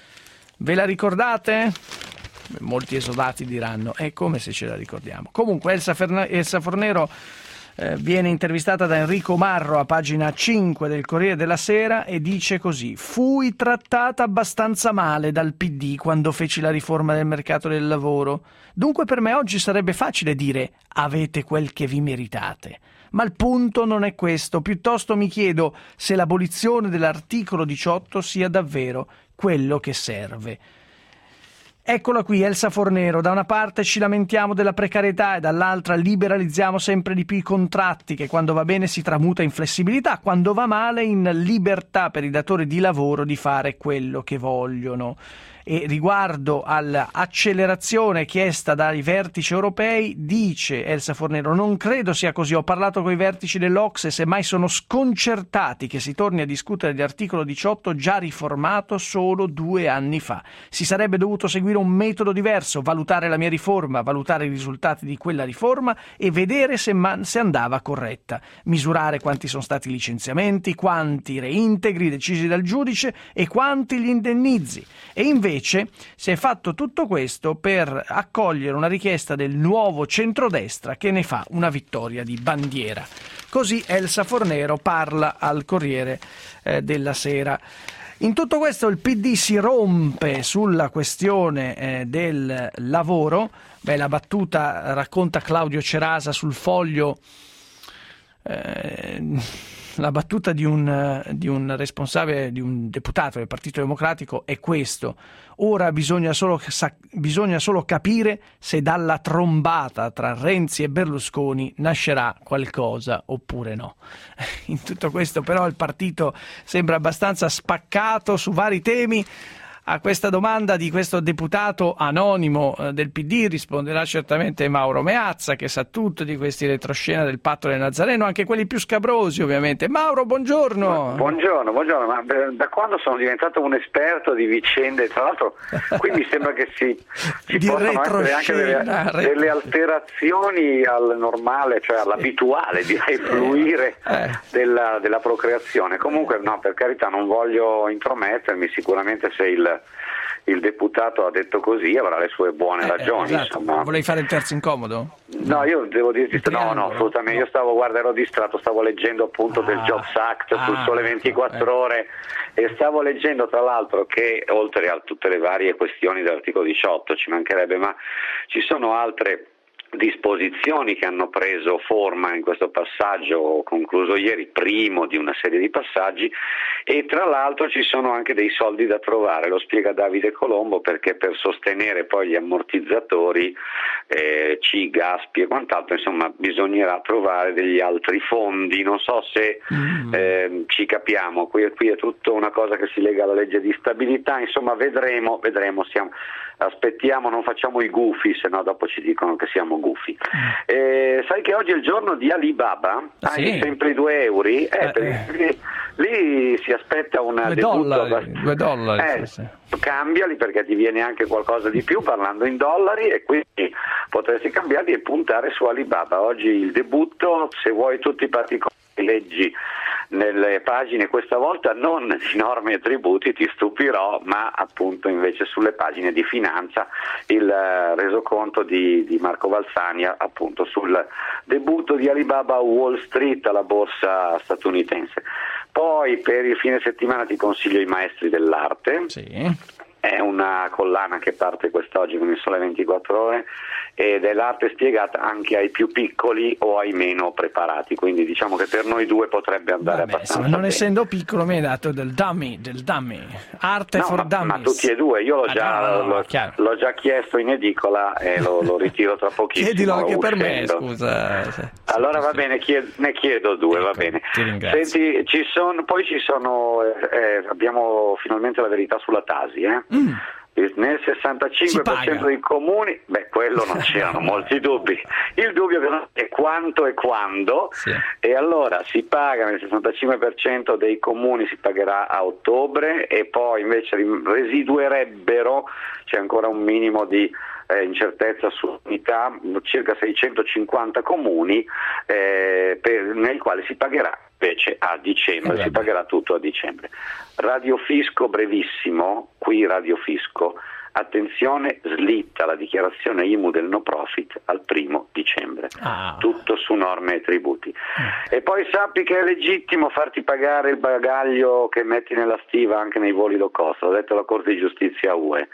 S5: Ve la ricordate? Molti esodati diranno, è come se ce la ricordiamo. Comunque Elsa Fornero viene intervistata da Enrico Marro a pagina 5 del Corriere della Sera e dice così: fui trattata abbastanza male dal PD quando feci la riforma del mercato del lavoro, dunque per me oggi sarebbe facile dire avete quel che vi meritate. Ma il punto non è questo, piuttosto mi chiedo se l'abolizione dell'articolo 18 sia davvero quello che serve. Eccola qui Elsa Fornero, da una parte ci lamentiamo della precarietà e dall'altra liberalizziamo sempre di più i contratti che quando va bene si tramuta in flessibilità, quando va male in libertà per i datori di lavoro di fare quello che vogliono. E riguardo all'accelerazione chiesta dai vertici europei dice Elsa Fornero: non credo sia così, ho parlato con i vertici dell'Ocse, semmai sono sconcertati che si torni a discutere di articolo 18 già riformato solo 2 anni fa. Si sarebbe dovuto seguire un metodo diverso, valutare la mia riforma, valutare i risultati di quella riforma e vedere se andava corretta, misurare quanti sono stati i licenziamenti, quanti reintegri decisi dal giudice e quanti gli indennizi. E invece si è fatto tutto questo per accogliere una richiesta del nuovo centrodestra che ne fa una vittoria di bandiera. Così Elsa Fornero parla al Corriere della Sera. In tutto questo il PD si rompe sulla questione del lavoro. La battuta racconta Claudio Cerasa sul Foglio. La battuta di un responsabile, di un deputato del Partito Democratico è questo: ora bisogna solo capire se dalla trombata tra Renzi e Berlusconi nascerà qualcosa oppure no. In tutto questo però il partito sembra abbastanza spaccato su vari temi. A questa domanda di questo deputato anonimo del PD risponderà certamente Mauro Meazza, che sa tutto di questi retroscena del patto del Nazareno, anche quelli più scabrosi ovviamente. Mauro, buongiorno.
S17: Buongiorno, ma da quando sono diventato un esperto di vicende, tra l'altro qui mi sembra che ci possano essere anche delle alterazioni al normale, cioè all'abituale direi fluire della procreazione. Comunque no, per carità, non voglio intromettermi, sicuramente se il deputato ha detto così avrà le sue buone ragioni.
S5: Esatto.
S17: Insomma.
S5: Volevi fare il terzo incomodo?
S17: No, io devo dirti no, assolutamente. Io ero distratto, stavo leggendo appunto del Jobs Act sul Sole 24 Ore e stavo leggendo tra l'altro che oltre a tutte le varie questioni dell'articolo 18, ci mancherebbe, ma ci sono altre disposizioni che hanno preso forma in questo passaggio concluso ieri, primo di una serie di passaggi, e tra l'altro ci sono anche dei soldi da trovare, lo spiega Davide Colombo, perché per sostenere poi gli ammortizzatori Gaspi e quant'altro, insomma bisognerà trovare degli altri fondi, non so se ci capiamo, qui è tutto una cosa che si lega alla legge di stabilità, insomma vedremo, aspettiamo, non facciamo i gufi, se no dopo ci dicono che siamo gufi. Sai che oggi è il giorno di Alibaba? Hai sempre i 2 euro? Lì si aspetta un $2. Cambiali perché ti viene anche qualcosa di più parlando in dollari e quindi potresti cambiarli e puntare su Alibaba. Oggi il debutto, se vuoi tutti i particolari leggi nelle pagine, questa volta non di norme e tributi, ti stupirò, ma appunto invece sulle pagine di finanza il resoconto di Marco Balzani appunto sul debutto di Alibaba a Wall Street, alla borsa statunitense. Poi per il fine settimana ti consiglio I Maestri dell'Arte. È una collana che parte quest'oggi con il Sole 24 Ore ed è l'arte spiegata anche ai più piccoli o ai meno preparati, quindi diciamo che per noi due potrebbe andare abbastanza
S5: non
S17: bene.
S5: Essendo piccolo mi hai dato del dummy, arte for dummies.
S17: Ma tutti e due, io l'ho già chiesto in edicola e lo ritiro tra pochissimo.
S5: Chiedilo anche per me, scusa.
S17: Allora va bene, ne chiedo 2, va bene.
S5: Ti ringrazio.
S17: Senti, abbiamo finalmente la verità sulla Tasi, Nel 65% dei comuni, quello non c'erano molti dubbi. Il dubbio è quanto e quando, e allora si paga nel 65% dei comuni, si pagherà a ottobre, e poi invece residuerebbero, c'è ancora un minimo di incertezza su unità, circa 650 comuni nei quali si pagherà invece a dicembre, si pagherà tutto a dicembre. Radiofisco brevissimo, qui Radiofisco, attenzione, slitta la dichiarazione IMU del no profit al 1 dicembre, tutto su norme e tributi. E poi sappi che è legittimo farti pagare il bagaglio che metti nella stiva anche nei voli low cost, l'ha detto la Corte di Giustizia UE.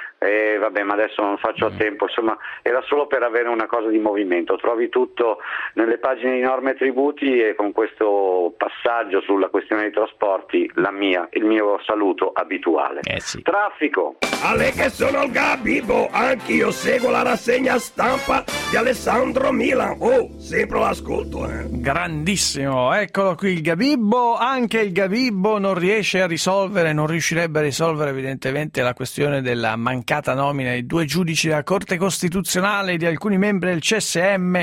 S17: Ma adesso non faccio a tempo, insomma era solo per avere una cosa di movimento. Trovi tutto nelle pagine di norme e tributi, e con questo passaggio sulla questione dei trasporti il mio saluto abituale. Traffico.
S18: Ale che sono il Gabibbo, anch'io seguo la rassegna stampa di Alessandro Milan. Sempre l'ascolto.
S5: Grandissimo, eccolo qui il Gabibbo. Anche il Gabibbo non riuscirebbe a risolvere evidentemente la questione della mancata nomina di 2 giudici della Corte Costituzionale e di alcuni membri del CSM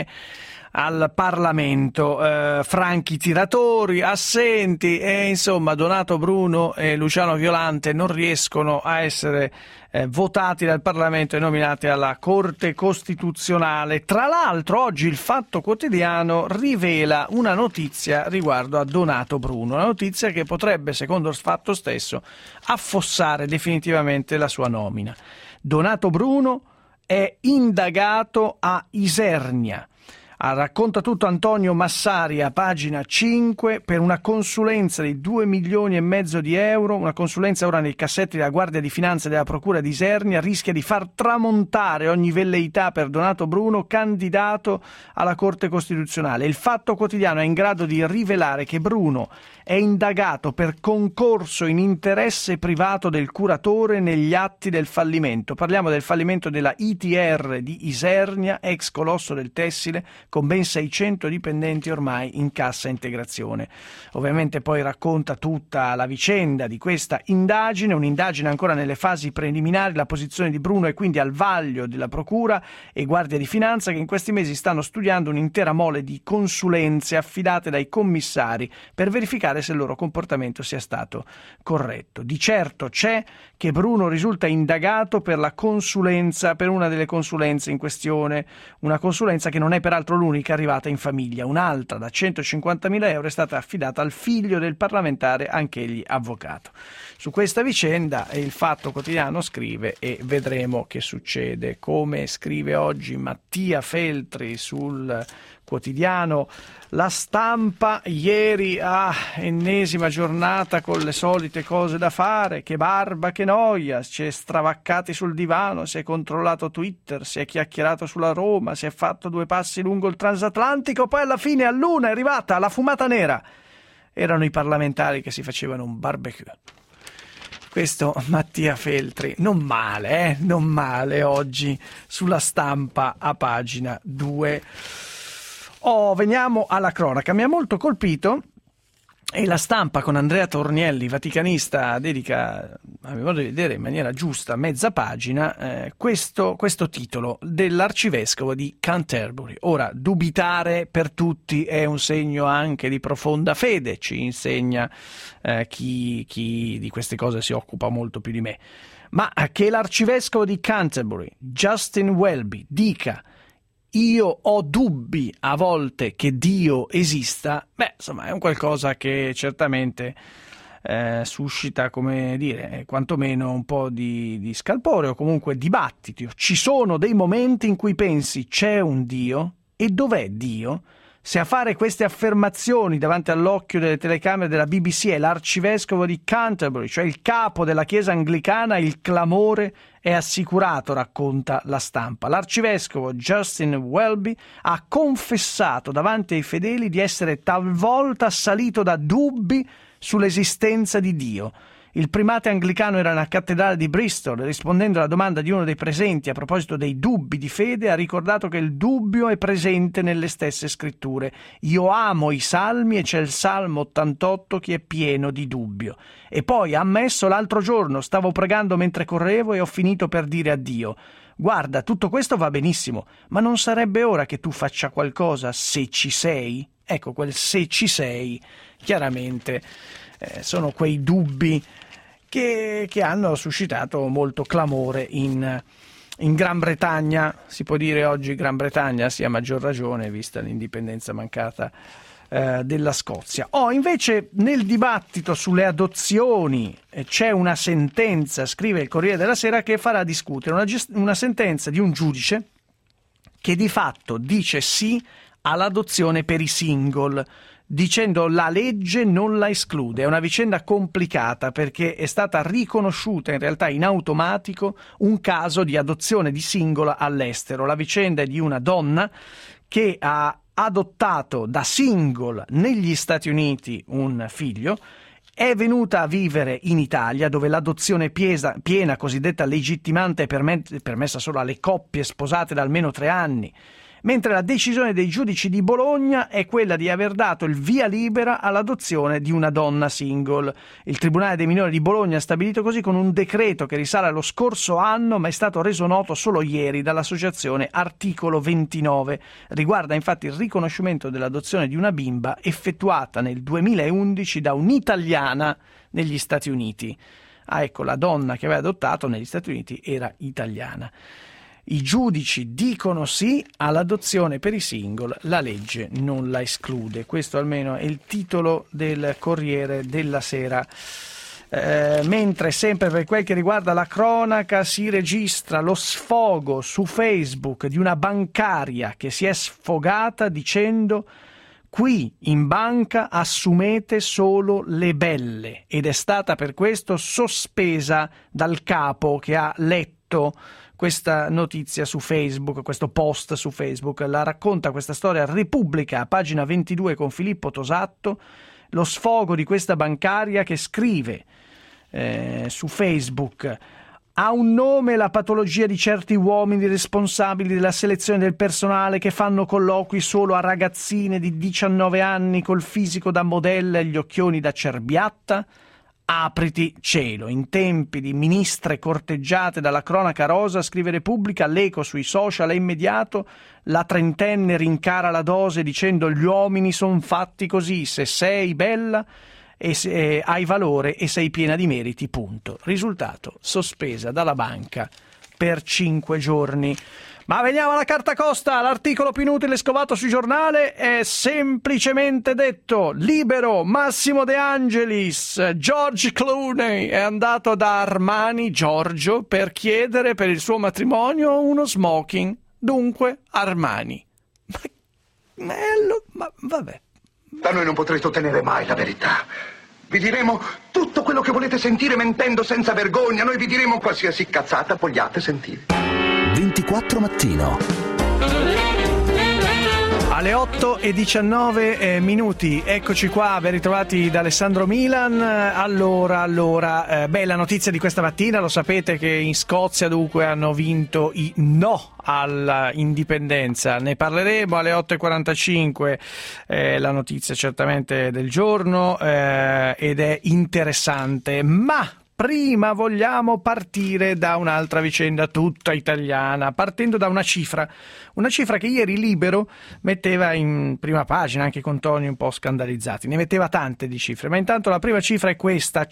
S5: al Parlamento, franchi tiratori, assenti, e insomma Donato Bruno e Luciano Violante non riescono a essere votati dal Parlamento e nominati alla Corte Costituzionale. Tra l'altro oggi il Fatto Quotidiano rivela una notizia riguardo a Donato Bruno, una notizia che potrebbe, secondo il Fatto stesso, affossare definitivamente la sua nomina. Donato Bruno è indagato a Isernia. Racconta tutto Antonio Massari a pagina 5 per una consulenza di 2,5 milioni di euro, una consulenza ora nei cassetti della Guardia di Finanza e della Procura di Isernia, rischia di far tramontare ogni velleità per Donato Bruno, candidato alla Corte Costituzionale. Il Fatto Quotidiano è in grado di rivelare che Bruno è indagato per concorso in interesse privato del curatore negli atti del fallimento. Parliamo del fallimento della ITR di Isernia, ex colosso del tessile, con ben 600 dipendenti ormai in cassa integrazione. Ovviamente poi racconta tutta la vicenda di questa indagine, un'indagine ancora nelle fasi preliminari. La posizione di Bruno è quindi al vaglio della Procura e Guardia di Finanza, che in questi mesi stanno studiando un'intera mole di consulenze affidate dai commissari per verificare se il loro comportamento sia stato corretto. Di certo c'è che Bruno risulta indagato per la consulenza, per una delle consulenze in questione, una consulenza che non è peraltro l'unica arrivata in famiglia. Un'altra da 150.000 euro è stata affidata al figlio del parlamentare, anch'egli avvocato. Su questa vicenda il Fatto Quotidiano scrive, e vedremo che succede. Come scrive oggi Mattia Feltri sul quotidiano La Stampa, ieri ennesima giornata con le solite cose da fare, che barba, che noia, si è stravaccati sul divano, si è controllato Twitter, si è chiacchierato sulla Roma, si è fatto 2 passi lungo il transatlantico, poi alla fine all'una è arrivata la fumata nera. Erano i parlamentari che si facevano un barbecue. Questo Mattia Feltri, non male oggi sulla Stampa a pagina 2. Veniamo alla cronaca. Mi ha molto colpito, e La Stampa con Andrea Tornielli, vaticanista, dedica, a mio modo di vedere in maniera giusta, mezza pagina, questo titolo dell'arcivescovo di Canterbury. Ora, dubitare per tutti è un segno anche di profonda fede, ci insegna chi di queste cose si occupa molto più di me. Ma che l'arcivescovo di Canterbury, Justin Welby, dica "io ho dubbi a volte che Dio esista", insomma è un qualcosa che certamente suscita, come dire, quantomeno un po' di scalpore o comunque dibattito. Ci sono dei momenti in cui pensi c'è un Dio, e dov'è Dio? Se a fare queste affermazioni davanti all'occhio delle telecamere della BBC è l'arcivescovo di Canterbury, cioè il capo della Chiesa anglicana, il clamore è assicurato, racconta La Stampa. L'arcivescovo Justin Welby ha confessato davanti ai fedeli di essere talvolta assalito da dubbi sull'esistenza di Dio. Il primate anglicano era nella cattedrale di Bristol. Rispondendo alla domanda di uno dei presenti a proposito dei dubbi di fede, ha ricordato che il dubbio è presente nelle stesse scritture. Io amo i salmi e c'è il Salmo 88 che è pieno di dubbio. E poi ha ammesso: l'altro giorno stavo pregando mentre correvo e ho finito per dire a Dio: guarda, tutto questo va benissimo, ma non sarebbe ora che tu faccia qualcosa se ci sei? Ecco, quel se ci sei, chiaramente sono quei dubbi che hanno suscitato molto clamore in Gran Bretagna. Si può dire oggi Gran Bretagna, sia a maggior ragione vista l'indipendenza mancata della Scozia. Invece nel dibattito sulle adozioni c'è una sentenza, scrive il Corriere della Sera, che farà discutere una sentenza di un giudice che di fatto dice sì all'adozione per i single, dicendo la legge non la esclude. È una vicenda complicata perché è stata riconosciuta in realtà in automatico un caso di adozione di single all'estero. La vicenda è di una donna che ha adottato da single negli Stati Uniti un figlio, è venuta a vivere in Italia, dove l'adozione piena, cosiddetta legittimante, è permessa solo alle coppie sposate da almeno 3 anni, mentre la decisione dei giudici di Bologna è quella di aver dato il via libera all'adozione di una donna single. Il Tribunale dei minori di Bologna ha stabilito così con un decreto che risale allo scorso anno, ma è stato reso noto solo ieri dall'associazione Articolo 29. Riguarda infatti il riconoscimento dell'adozione di una bimba effettuata nel 2011 da un'italiana negli Stati Uniti. Ecco, la donna che aveva adottato negli Stati Uniti era italiana. I giudici dicono sì all'adozione per i single, la legge non la esclude. Questo almeno è il titolo del Corriere della Sera. Mentre sempre per quel che riguarda la cronaca si registra lo sfogo su Facebook di una bancaria che si è sfogata dicendo: qui in banca assumete solo le belle, ed è stata per questo sospesa dal capo che ha letto questa notizia su Facebook, questo post su Facebook. La racconta questa storia Repubblica, a pagina 22, con Filippo Tosatto, lo sfogo di questa bancaria che scrive su Facebook: ha un nome la patologia di certi uomini responsabili della selezione del personale che fanno colloqui solo a ragazzine di 19 anni col fisico da modella e gli occhioni da cerbiatta? Apriti cielo. In tempi di ministre corteggiate dalla cronaca rosa, scrive Repubblica, l'eco sui social è immediato. La trentenne rincara la dose dicendo: gli uomini son fatti così, se sei bella e hai valore e sei piena di meriti, punto. Risultato: sospesa dalla banca per 5 giorni. Ma veniamo alla carta costa. L'articolo più inutile scovato sui giornali è semplicemente detto: Libero, Massimo De Angelis, George Clooney è andato da Armani Giorgio per chiedere per il suo matrimonio uno smoking, dunque Armani. Ma vabbè.
S19: Da noi non potrete ottenere mai la verità. Vi diremo tutto quello che volete sentire mentendo senza vergogna. Noi vi diremo qualsiasi cazzata vogliate sentire.
S1: 24 Mattino.
S5: Alle 8:19 eccoci qua, ben ritrovati da Alessandro Milan. Allora, la notizia di questa mattina, lo sapete che in Scozia dunque hanno vinto i no all'indipendenza. Ne parleremo alle 8:45, la notizia certamente del giorno ed è interessante, ma prima vogliamo partire da un'altra vicenda tutta italiana, partendo da una cifra che ieri Libero metteva in prima pagina, anche con toni un po' scandalizzati. Ne metteva tante di cifre, ma intanto la prima cifra è questa: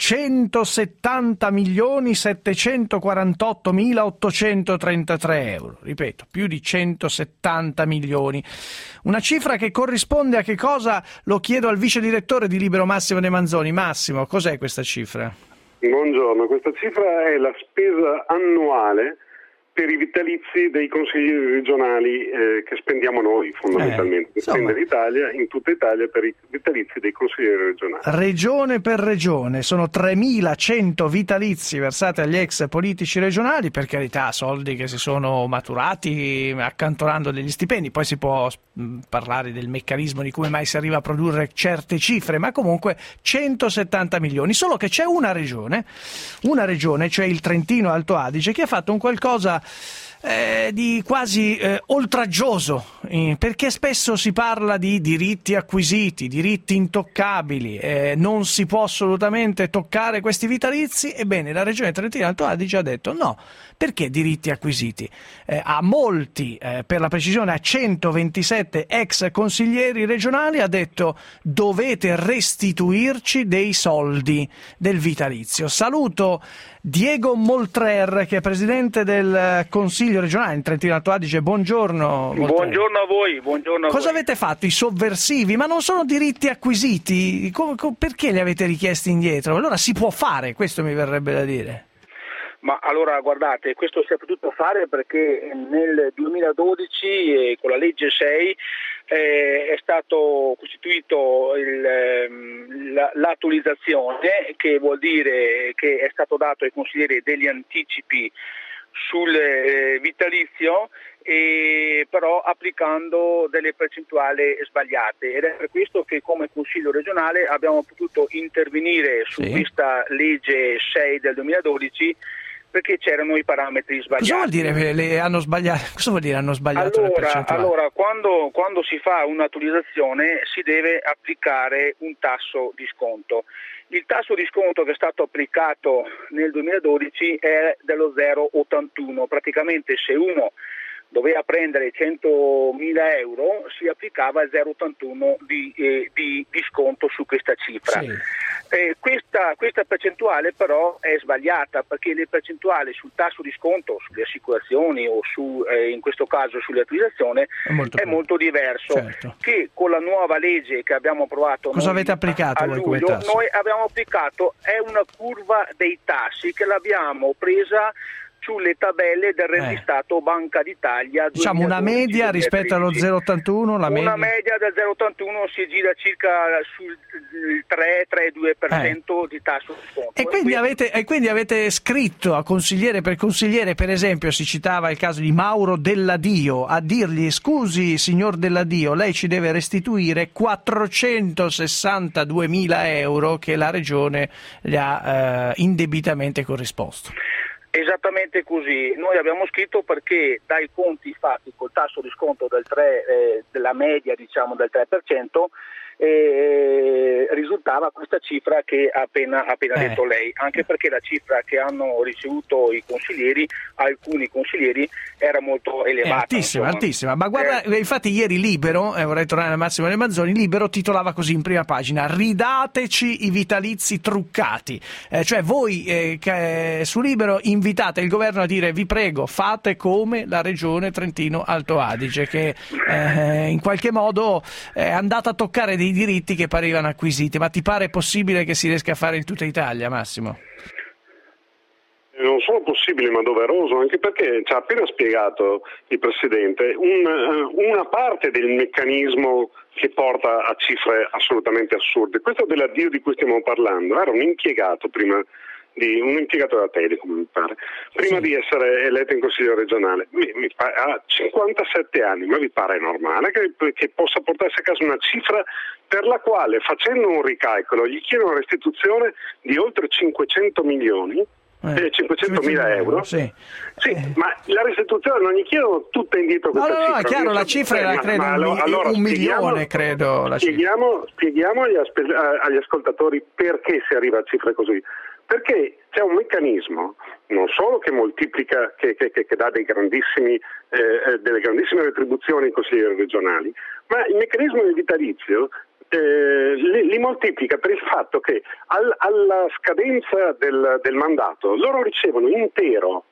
S5: 170.748.833 euro. Ripeto, più di 170 milioni. Una cifra che corrisponde a che cosa? Lo chiedo al vice direttore di Libero, Massimo De Manzoni. Massimo, cos'è questa cifra?
S20: Buongiorno, questa cifra è la spesa annuale per i vitalizi dei consiglieri regionali che spendiamo noi fondamentalmente, che spende l'Italia in tutta Italia per i vitalizi dei consiglieri regionali.
S5: Regione per regione, sono 3.100 vitalizi versati agli ex politici regionali, per carità, soldi che si sono maturati accantonando degli stipendi, poi si può parlare del meccanismo di come mai si arriva a produrre certe cifre, ma comunque 170 milioni, solo che c'è una regione, cioè il Trentino Alto Adige, che ha fatto un qualcosa di quasi oltraggioso, perché spesso si parla di diritti acquisiti, diritti intoccabili, non si può assolutamente toccare questi vitalizi. Ebbene, la regione Trentino Alto Adige ha detto no, perché diritti acquisiti? A molti, per la precisione a 127 ex consiglieri regionali, ha detto dovete restituirci dei soldi del vitalizio. Saluto Diego Moltrer, che è presidente del Consiglio regionale in Trentino Alto Adige. Buongiorno. Moltrer.
S21: Buongiorno a voi. Buongiorno a
S5: Cosa
S21: voi.
S5: avete fatto? I sovversivi? Ma non sono diritti acquisiti? Perché li avete richiesti indietro? Allora si può fare, questo mi verrebbe da dire.
S21: Ma allora guardate, questo si è potuto fare perché nel 2012 con la legge 6 è stato costituito l'attualizzazione, che vuol dire che è stato dato ai consiglieri degli anticipi sul vitalizio, però applicando delle percentuali sbagliate, ed è per questo che come Consiglio regionale abbiamo potuto intervenire su questa legge 6 del 2012, perché c'erano i parametri sbagliati.
S5: Cosa vuol dire hanno sbagliato? Cosa vuol dire hanno sbagliato le percentuali?
S21: Allora, quando si fa un'attualizzazione si deve applicare un tasso di sconto. Il tasso di sconto che è stato applicato nel 2012 è dello 0,81, praticamente se uno doveva prendere 100.000 euro si applicava il 0,81 di sconto su questa cifra. Sì. Questa percentuale però è sbagliata, perché le percentuali sul tasso di sconto sulle assicurazioni o in questo caso sull'attualizzazione è molto diverso. Certo. Che con la nuova legge che abbiamo approvato
S5: avete applicato
S21: a luglio, noi abbiamo applicato una curva dei tassi che l'abbiamo presa sulle tabelle del rendistato Banca d'Italia.
S5: Diciamo una media rispetto allo 0,81?
S21: Una media del 0,81 si gira circa sul 3-3,2% di tasso di sconto.
S5: E quindi avete scritto a consigliere, per esempio si citava il caso di Mauro Delladio, a dirgli scusi signor Delladio, lei ci deve restituire 462.000 euro che la regione gli ha indebitamente corrisposto.
S21: Esattamente così, noi abbiamo scritto perché dai conti fatti col tasso di sconto del 3, della media diciamo del 3%, risultava questa cifra che ha appena detto lei, anche perché la cifra che hanno ricevuto i consiglieri, alcuni consiglieri, era molto elevata.
S5: Altissima, ma guarda, infatti ieri Libero, vorrei tornare a Massimo De Manzoni, Libero titolava così in prima pagina: ridateci i vitalizi truccati, cioè voi su Libero invitate il governo a dire vi prego fate come la regione Trentino Alto Adige, che in qualche modo è andata a toccare dei diritti che parevano acquisiti. Ma ti pare possibile che si riesca a fare in tutta Italia, Massimo?
S20: Non solo possibile ma doveroso, anche perché ci ha appena spiegato il Presidente una parte del meccanismo che porta a cifre assolutamente assurde. Questo dell'addio di cui stiamo parlando era un impiegato della Telecom, mi pare, prima di essere eletto in Consiglio regionale. Ha 57 anni, ma vi pare normale che possa portarsi a casa una cifra per la quale, facendo un ricalcolo, gli chiedono una restituzione di oltre 500 milioni? 500.000 euro? Sì, ma la restituzione non gli chiedono tutta indietro questa cifra.
S5: No, è chiaro, la cifra era credo allora, un milione, credo.
S20: Spieghiamo agli ascoltatori perché si arriva a cifre così. Perché c'è un meccanismo non solo che moltiplica, che dà delle grandissime retribuzioni ai consiglieri regionali, ma il meccanismo del vitalizio li moltiplica per il fatto che alla scadenza del mandato loro ricevono intero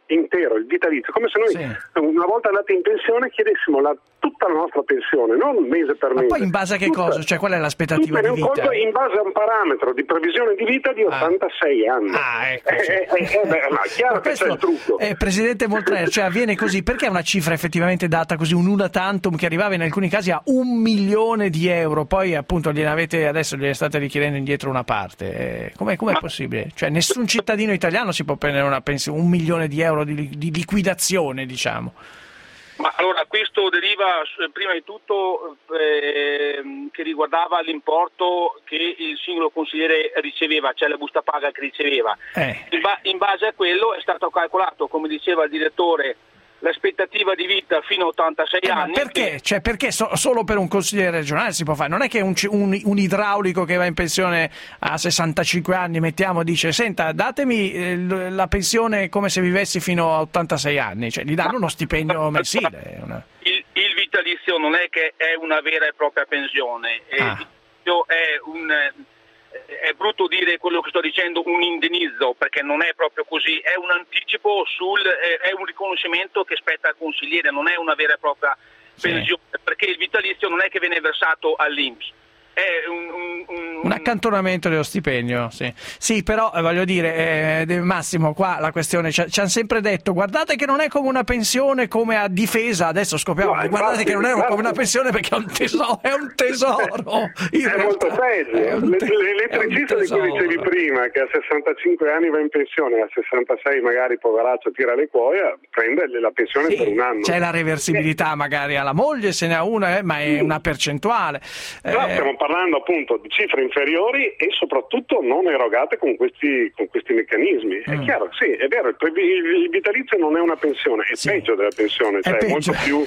S20: intero, il vitalizio, come se noi una volta andati in pensione chiedessimo tutta la nostra pensione, non mese per mese.
S5: Ma poi in base a che cosa? Cioè qual è l'aspettativa di vita?
S20: In base a un parametro di previsione di vita di 86 anni.
S5: Ecco.
S20: Ma è chiaro che c'è il trucco.
S5: Presidente Moltrer, cioè avviene così, perché è una cifra effettivamente data così, un una tantum che arrivava in alcuni casi a 1 milione di euro, poi appunto adesso gliene state richiedendo indietro una parte. Com'è possibile? Cioè nessun cittadino italiano si può prendere una pensione, 1 milione di euro di liquidazione, diciamo.
S21: Ma allora questo deriva prima di tutto che riguardava l'importo che il singolo consigliere riceveva, cioè la busta paga che riceveva. In base a quello è stato calcolato, come diceva il direttore, l'aspettativa di vita fino a 86 anni.
S5: Perché? Cioè, perché solo per un consigliere regionale si può fare? Non è che un idraulico che va in pensione a 65 anni, dice: senta, datemi la pensione come se vivessi fino a 86 anni, cioè gli danno uno stipendio mensile.
S21: Il vitalizio non è che è una vera e propria pensione, il vitalizio è brutto dire quello che sto dicendo, un indennizzo, perché non è proprio così, è un anticipo è un riconoscimento che spetta al consigliere, non è una vera e propria pensione, perché il vitalizio non è che viene versato all'INPS, è
S5: un accantonamento dello stipendio, sì, però voglio dire, Massimo, qua la questione ci hanno sempre detto: guardate che non è come una pensione come a difesa, adesso scopriamo guardate che non è come una pensione perché è un tesoro, è
S20: molto peggio. L'elettricista di cui dicevi prima, che a 65 anni va in pensione, a 66 magari poveraccio tira le cuoia, prende la pensione per un anno.
S5: C'è la reversibilità magari alla moglie, se ne ha una, ma è una percentuale.
S20: Però stiamo parlando appunto di cifre inferiori e soprattutto non erogate con questi meccanismi. È chiaro, sì, è vero, il vitalizio non è una pensione, è peggio della pensione, cioè è molto più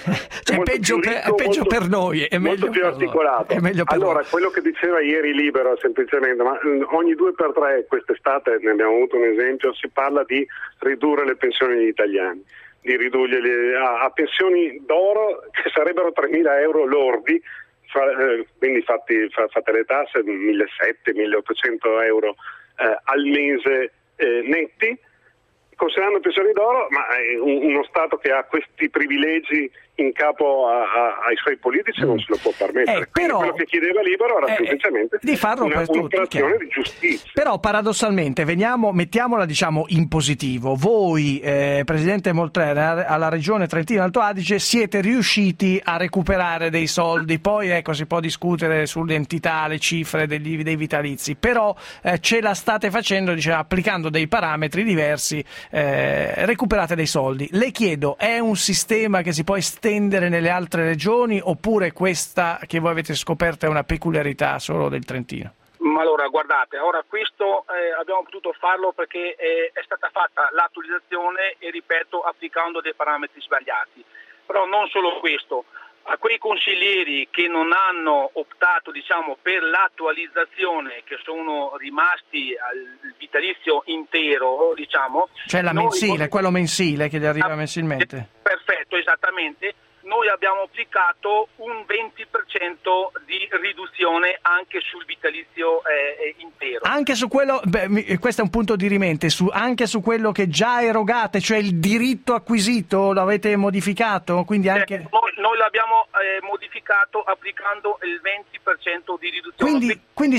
S5: è peggio per noi, è
S20: molto più articolato. Allora, quello che diceva ieri Libero semplicemente, ma ogni 2x3 quest'estate, ne abbiamo avuto un esempio, si parla di ridurre le pensioni degli italiani, di ridurle a pensioni d'oro che sarebbero 3.000 euro lordi, quindi fate le tasse, 1.700-1.800 euro al mese netti, considerando pensioni d'oro, ma uno Stato che ha questi privilegi in capo ai suoi politici non se lo può permettere. Però, quello che chiedeva Libero era semplicemente
S5: di farlo
S20: un'operazione di giustizia.
S5: Però paradossalmente, mettiamola in positivo, voi Presidente Moltrer, alla Regione Trentino Alto Adige siete riusciti a recuperare dei soldi, poi si può discutere sulle entità, le cifre dei vitalizi, però ce la state facendo, applicando dei parametri diversi, recuperate dei soldi. Le chiedo, è un sistema che si può estendere nelle altre regioni, oppure questa che voi avete scoperto è una peculiarità solo del Trentino?
S21: Ma allora, guardate, questo abbiamo potuto farlo perché è stata fatta l'attualizzazione e, ripeto, applicando dei parametri sbagliati. Però non solo questo, a quei consiglieri che non hanno optato per l'attualizzazione, che sono rimasti al vitalizio intero,
S5: cioè quello mensile che gli arriva mensilmente.
S21: Perfetto, esattamente. Noi abbiamo applicato un 20% di riduzione anche sul vitalizio intero.
S5: Anche su quello, questo è un punto dirimente, anche su quello che già erogate, cioè il diritto acquisito, l'avete modificato? Quindi anche...
S21: Noi l'abbiamo modificato applicando il 20% di riduzione.
S5: Quindi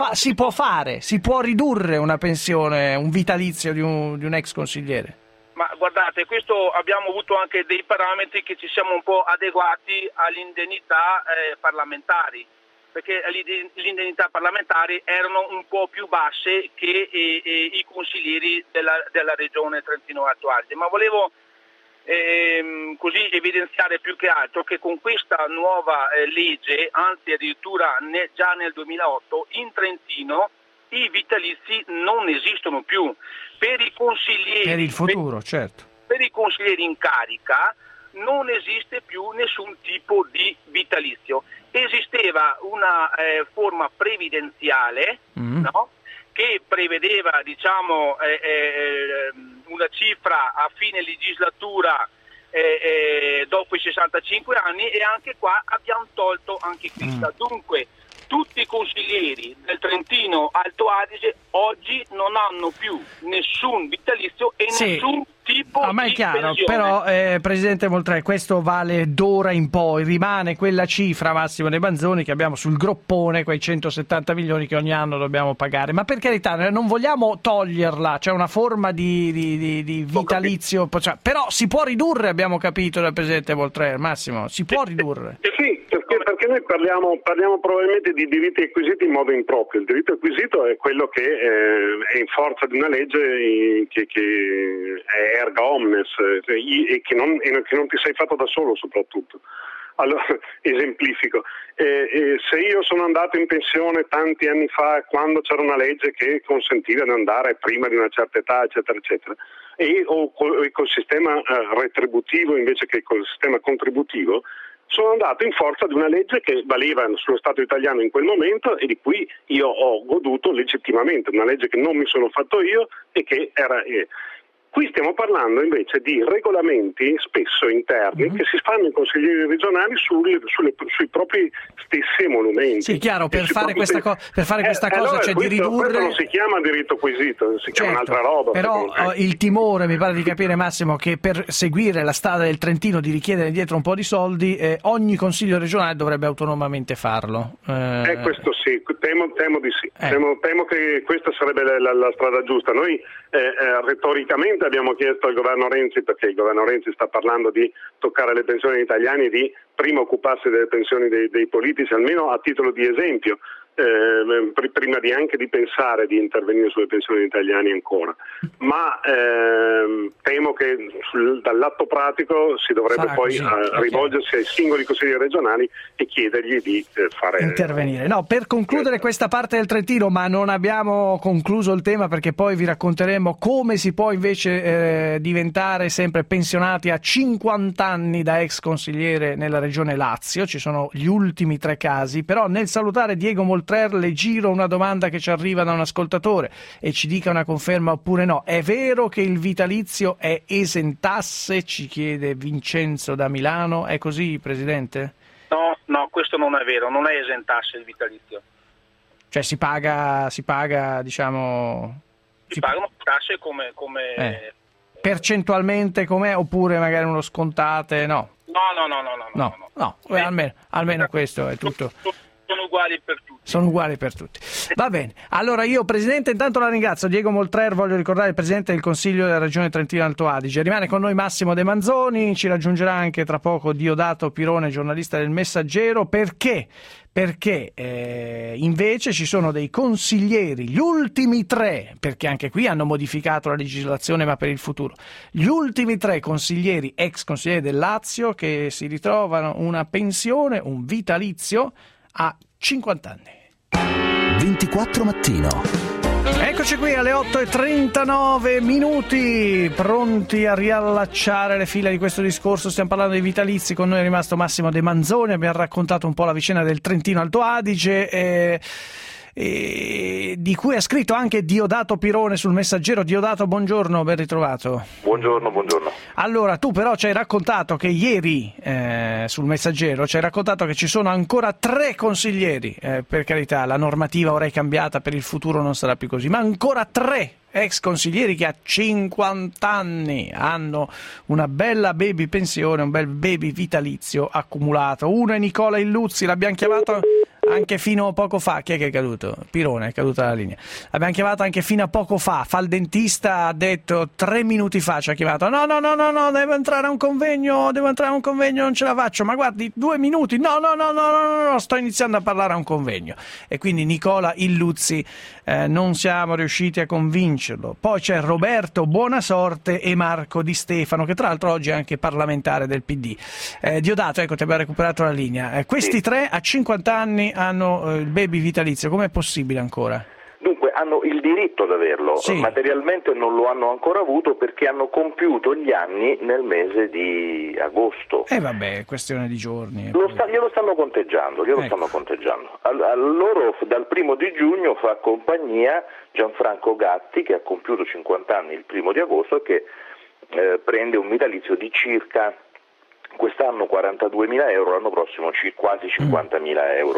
S5: si può ridurre una pensione, un vitalizio di un ex consigliere?
S21: Ma guardate, questo abbiamo avuto anche dei parametri che ci siamo un po' adeguati alle indennità parlamentari, perché le indennità parlamentari erano un po' più basse che i consiglieri della regione Trentino Alto Adige. Ma volevo così evidenziare più che altro che con questa nuova legge, anzi addirittura già nel 2008, in Trentino i vitalizi non esistono più. Per i consiglieri,
S5: per il futuro, certo.
S21: Per i consiglieri in carica non esiste più nessun tipo di vitalizio. Esisteva una forma previdenziale, no? Che prevedeva una cifra a fine legislatura dopo i 65 anni, e anche qua abbiamo tolto anche questa. Dunque tutti i consiglieri del Trentino Alto Adige oggi non hanno più nessun vitalizio e nessun tipo
S5: ma è chiaro,
S21: pensione.
S5: però Presidente Moltrè, questo vale d'ora in poi, rimane quella cifra Massimo De Manzoni che abbiamo sul groppone, quei 170 milioni che ogni anno dobbiamo pagare, ma per carità non vogliamo toglierla, c'è una forma di vitalizio, però si può ridurre, abbiamo capito dal Presidente Moltrè, Massimo, si può ridurre.
S20: Sì, perché noi parliamo probabilmente di diritti acquisiti in modo improprio. Il diritto acquisito è quello che è in forza di una legge che è erga omnes e che non ti sei fatto da solo soprattutto. Allora, esemplifico, se io sono andato in pensione tanti anni fa quando c'era una legge che consentiva di andare prima di una certa età, eccetera, eccetera, o col sistema retributivo invece che col sistema contributivo, sono andato in forza di una legge che valeva sullo Stato italiano in quel momento e di cui io ho goduto legittimamente, una legge che non mi sono fatto io e che era... Qui stiamo parlando invece di regolamenti spesso interni che si fanno i consiglieri regionali sui propri stessi emolumenti.
S5: Sì, chiaro, per fare questa cosa
S20: allora,
S5: c'è di ridurre...
S20: Questo non si chiama diritto acquisito, si chiama un'altra roba.
S5: Però il timore, mi pare di capire Massimo, che per seguire la strada del Trentino di richiedere indietro un po' di soldi, ogni consiglio regionale dovrebbe autonomamente farlo.
S20: Questo sì, temo di sì. Temo che questa sarebbe la strada giusta. Noi retoricamente abbiamo chiesto al governo Renzi, perché il governo Renzi sta parlando di toccare le pensioni degli italiani e di prima occuparsi delle pensioni dei politici, almeno a titolo di esempio, prima anche di pensare di intervenire sulle pensioni degli italiani ancora. Ma temo che dall'atto pratico si dovrebbe rivolgersi ai singoli consigli regionali e chiedergli di
S5: intervenire. No, per concludere questa parte del Trentino, ma non abbiamo concluso il tema perché poi vi racconteremo come si può invece diventare sempre pensionati a 50 anni da ex consigliere nella regione Lazio. Ci sono gli ultimi 3 casi, però nel salutare Diego Moltrè le giro una domanda che ci arriva da un ascoltatore e ci dica una conferma oppure no. È vero che il vitalizio è esentasse? Ci chiede Vincenzo da Milano. È così, Presidente?
S21: No, questo non è vero, non è esentasse il vitalizio.
S5: Cioè si paga, diciamo...
S21: Si pagano tasse come...
S5: percentualmente com'è, oppure magari uno scontate? No. No. Almeno questo è tutto.
S21: Sono uguali per tutti.
S5: Sono uguali per tutti. Va bene. Allora io, Presidente, intanto la ringrazio. Diego Moltrè, voglio ricordare, il Presidente del Consiglio della Regione Trentino Alto Adige. Rimane con noi Massimo De Manzoni, ci raggiungerà anche tra poco Diodato Pirone, giornalista del Messaggero. Perché invece ci sono dei consiglieri, gli ultimi 3, perché anche qui hanno modificato la legislazione ma per il futuro, gli ultimi 3 consiglieri, ex consiglieri del Lazio, che si ritrovano una pensione, un vitalizio a 50 anni.
S1: 24 mattino.
S5: Eccoci qui alle 8:39, pronti a riallacciare le fila di questo discorso. Stiamo parlando di vitalizi, con noi è rimasto Massimo De Manzoni, abbiamo raccontato un po' la vicenda del Trentino Alto Adige, di cui ha scritto anche Diodato Pirone sul Messaggero. Diodato, buongiorno, ben ritrovato.
S7: Buongiorno.
S5: Allora, tu però ci hai raccontato che ieri sul Messaggero ci hai raccontato che ci sono ancora 3 consiglieri, per carità, la normativa ora è cambiata, per il futuro non sarà più così, ma ancora 3 ex consiglieri che a 50 anni hanno una bella baby pensione, un bel baby vitalizio accumulato. Uno è Nicola Illuzzi, l'abbiamo chiamato anche fino a poco fa. Chi è che è caduto? Pirone è caduta la linea. L'abbiamo chiamato anche fino a poco fa. Fa il dentista, ha detto 3 minuti fa, ci ha chiamato. No, devo entrare a un convegno, non ce la faccio. Ma guardi, 2 minuti. No, sto iniziando a parlare a un convegno. E quindi Nicola Illuzzi non siamo riusciti a convincerlo. Poi c'è Roberto Buonasorte e Marco Di Stefano, che tra l'altro oggi è anche parlamentare del PD. Diodato, ecco, ti abbiamo recuperato la linea. Questi 3 a 50 anni hanno il baby vitalizio, com'è possibile ancora?
S7: Dunque hanno il diritto ad averlo, materialmente non lo hanno ancora avuto perché hanno compiuto gli anni nel mese di agosto.
S5: Vabbè, questione di giorni.
S7: Glielo stanno conteggiando. A loro dal 1 di giugno fa compagnia Gianfranco Gatti, che ha compiuto 50 anni il 1 di agosto e che prende un vitalizio di circa, quest'anno 42.000 euro, l'anno prossimo quasi 50.000 euro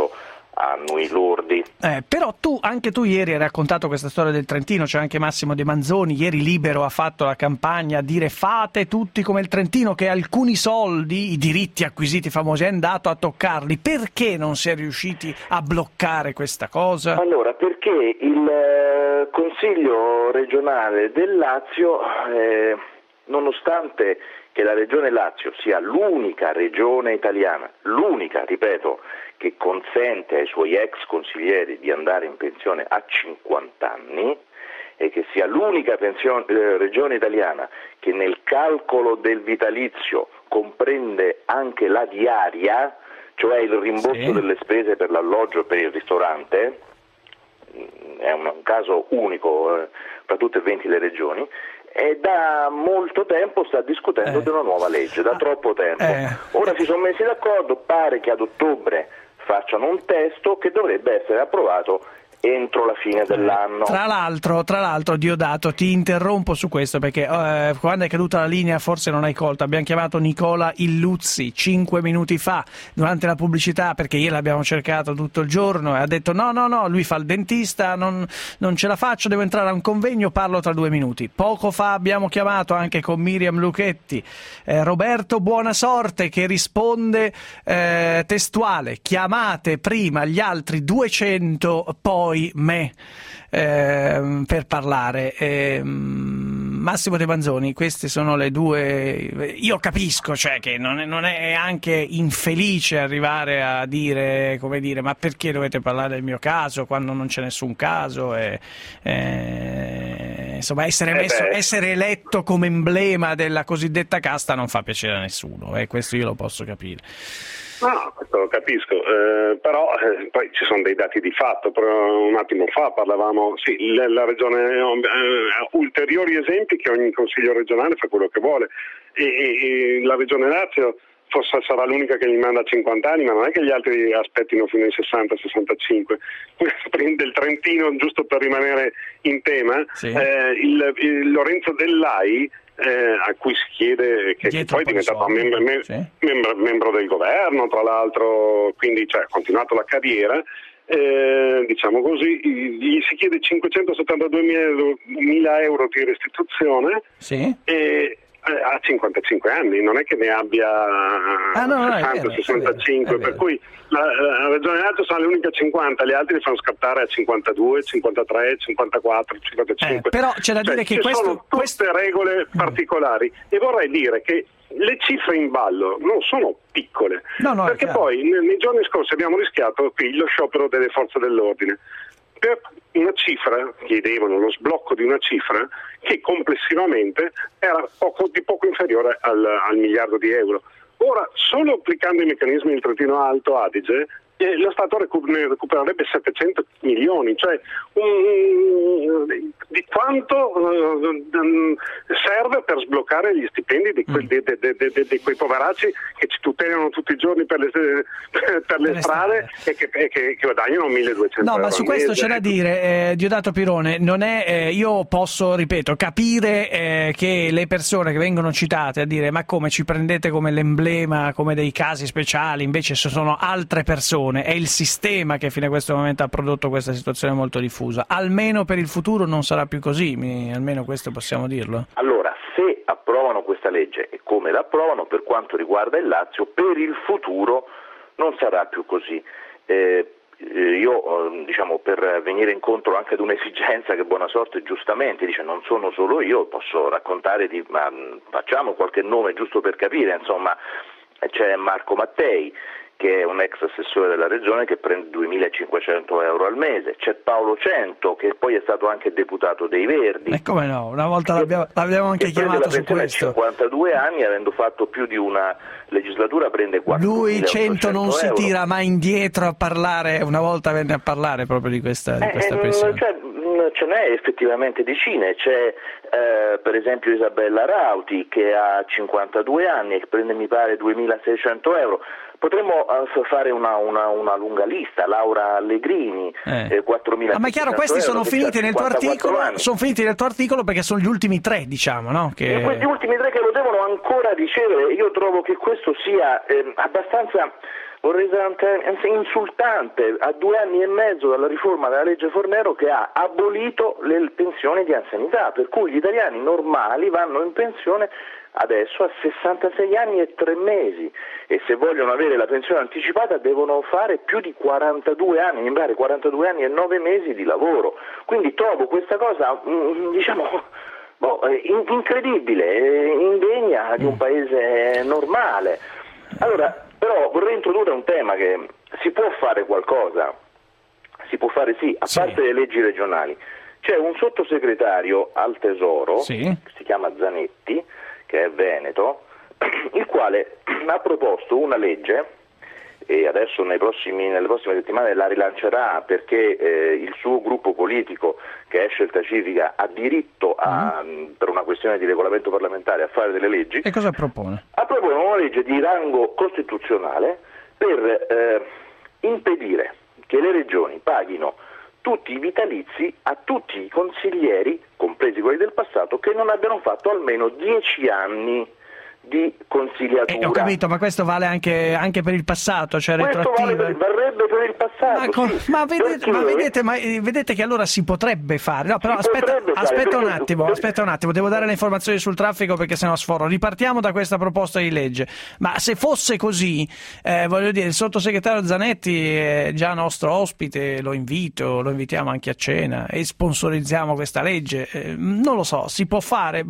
S3: annui lordi.
S5: Però anche tu ieri hai raccontato questa storia del Trentino, c'è anche Massimo De Manzoni, ieri Libero ha fatto la campagna a dire fate tutti come il Trentino, che alcuni soldi, i diritti acquisiti famosi, è andato a toccarli. Perché non si è riusciti a bloccare questa cosa?
S3: Allora, perché il Consiglio regionale del Lazio, nonostante che la Regione Lazio sia l'unica regione italiana, l'unica, ripeto, che consente ai suoi ex consiglieri di andare in pensione a 50 anni e che sia l'unica regione italiana che nel calcolo del vitalizio comprende anche la diaria, cioè il rimborso delle spese per l'alloggio e per il ristorante, è un caso unico tra tutte e 20 le regioni, e da molto tempo sta discutendo di una nuova legge, da troppo tempo. Ora si sono messi d'accordo, pare che ad ottobre facciano un testo che dovrebbe essere approvato entro la fine dell'anno.
S5: Tra l'altro, Diodato, ti interrompo su questo perché quando è caduta la linea forse non hai colto, abbiamo chiamato Nicola Illuzzi 5 minuti fa durante la pubblicità, perché ieri l'abbiamo cercato tutto il giorno e ha detto no, lui fa il dentista, non ce la faccio, devo entrare a un convegno, parlo tra 2 minuti. Poco fa abbiamo chiamato anche con Miriam Lucchetti Roberto Buonasorte, che risponde testuale: chiamate prima gli altri 200, poi me, per parlare. Massimo De Manzoni, queste sono le due. Io capisco, cioè, che non è anche infelice arrivare a dire, come dire, ma perché dovete parlare del mio caso quando non c'è nessun caso, insomma, essere eletto come emblema della cosiddetta casta non fa piacere a nessuno, questo io lo posso capire.
S20: No, questo lo capisco, però poi ci sono dei dati di fatto. Però un attimo fa parlavamo, la regione, ulteriori esempi che ogni consiglio regionale fa quello che vuole, e la regione Lazio forse sarà l'unica che gli manda a 50 anni, ma non è che gli altri aspettino fino ai 60-65. Del Trentino, giusto per rimanere in tema, il Lorenzo Dell'Ai, a cui si chiede, che poi è diventato membro del governo, tra l'altro, quindi ha continuato la carriera, diciamo così, gli si chiede 572.000 euro di restituzione, e ha 55 anni, non è che ne abbia 60-65, per cui la Regione Lazio sono le uniche a 50, gli altri li fanno scattare a 52, 53, 54, 55.
S5: Però c'è da dire che
S20: sono tutte regole particolari, e vorrei dire che le cifre in ballo non sono piccole, perché poi nei giorni scorsi abbiamo rischiato qui lo sciopero delle forze dell'ordine per una cifra, chiedevano lo sblocco di una cifra che complessivamente era di poco inferiore al miliardo di euro. Ora, solo applicando i meccanismi del Trentino Alto Adige, lo Stato recupererebbe 700 milioni, cioè di quanto serve per sbloccare gli stipendi di quei poveracci che ci tutelano tutti i giorni per le strade e che guadagnano 1.200 euro.
S5: Ma su questo c'è da dire, Diodato Pirone, non è, io posso, ripeto, capire che le persone che vengono citate a dire ma come ci prendete come l'emblema, come dei casi speciali, invece sono altre persone. È il sistema che fino a questo momento ha prodotto questa situazione molto diffusa. Almeno per il futuro non sarà più così, almeno questo possiamo dirlo.
S3: Allora, se approvano questa legge e come la approvano, per quanto riguarda il Lazio, per il futuro non sarà più così. Io, diciamo, per venire incontro anche ad un'esigenza che Buonasorte giustamente dice, non sono solo io, posso raccontare ma facciamo qualche nome giusto per capire, insomma, c'è Marco Mattei, che è un ex assessore della regione che prende 2.500 euro al mese, c'è Paolo Cento, che poi è stato anche deputato dei Verdi.
S5: E come no, una volta l'abbiamo anche chiamato su questo.
S3: 52 anni, avendo fatto più di una legislatura, prende 4.000
S5: Lui Cento non
S3: euro.
S5: si tira mai indietro a parlare, una volta venne a parlare proprio di questa pensione.
S3: Ce n'è effettivamente decine, c'è per esempio Isabella Rauti che ha 52 anni e prende mi pare 2.600 euro. Potremmo fare una lunga lista, Laura Allegrini, 4.000.
S5: Ma è chiaro, questi sono finiti nel tuo articolo, perché sono gli ultimi 3, diciamo, no?
S3: E questi ultimi 3 che lo devono ancora ricevere, io trovo che questo sia abbastanza un risultato insultante a 2 anni e mezzo dalla riforma della legge Fornero, che ha abolito le pensioni di anzianità, per cui gli italiani normali vanno in pensione adesso a 66 anni e 3 mesi e se vogliono avere la pensione anticipata devono fare più di 42 anni, mi pare 42 anni e 9 mesi di lavoro. Quindi trovo questa cosa incredibile, indegna di un paese normale. Allora, però vorrei introdurre un tema: che si può fare qualcosa, si può fare sì, a parte le leggi regionali. C'è un sottosegretario al Tesoro, che si chiama Zanetti, che è veneto, il quale ha proposto una legge e adesso nelle prossime settimane la rilancerà, perché il suo gruppo politico, che è Scelta Civica, ha diritto per una questione di regolamento parlamentare a fare delle leggi.
S5: E cosa propone?
S3: Propone una legge di rango costituzionale per impedire che le regioni paghino tutti i vitalizi a tutti i consiglieri, compresi quelli del passato, che non abbiano fatto almeno 10 anni di consigliatura.
S5: Ho capito, ma questo vale anche per il passato, cioè retroattive?
S3: Varrebbe per il passato.
S5: Ma vedete che allora si potrebbe fare. No, però aspetta un attimo, devo dare le informazioni sul traffico perché sennò sforo. Ripartiamo da questa proposta di legge. Ma se fosse così, voglio dire, il sottosegretario Zanetti è già nostro ospite, lo invitiamo anche a cena e sponsorizziamo questa legge. Non lo so, si può fare?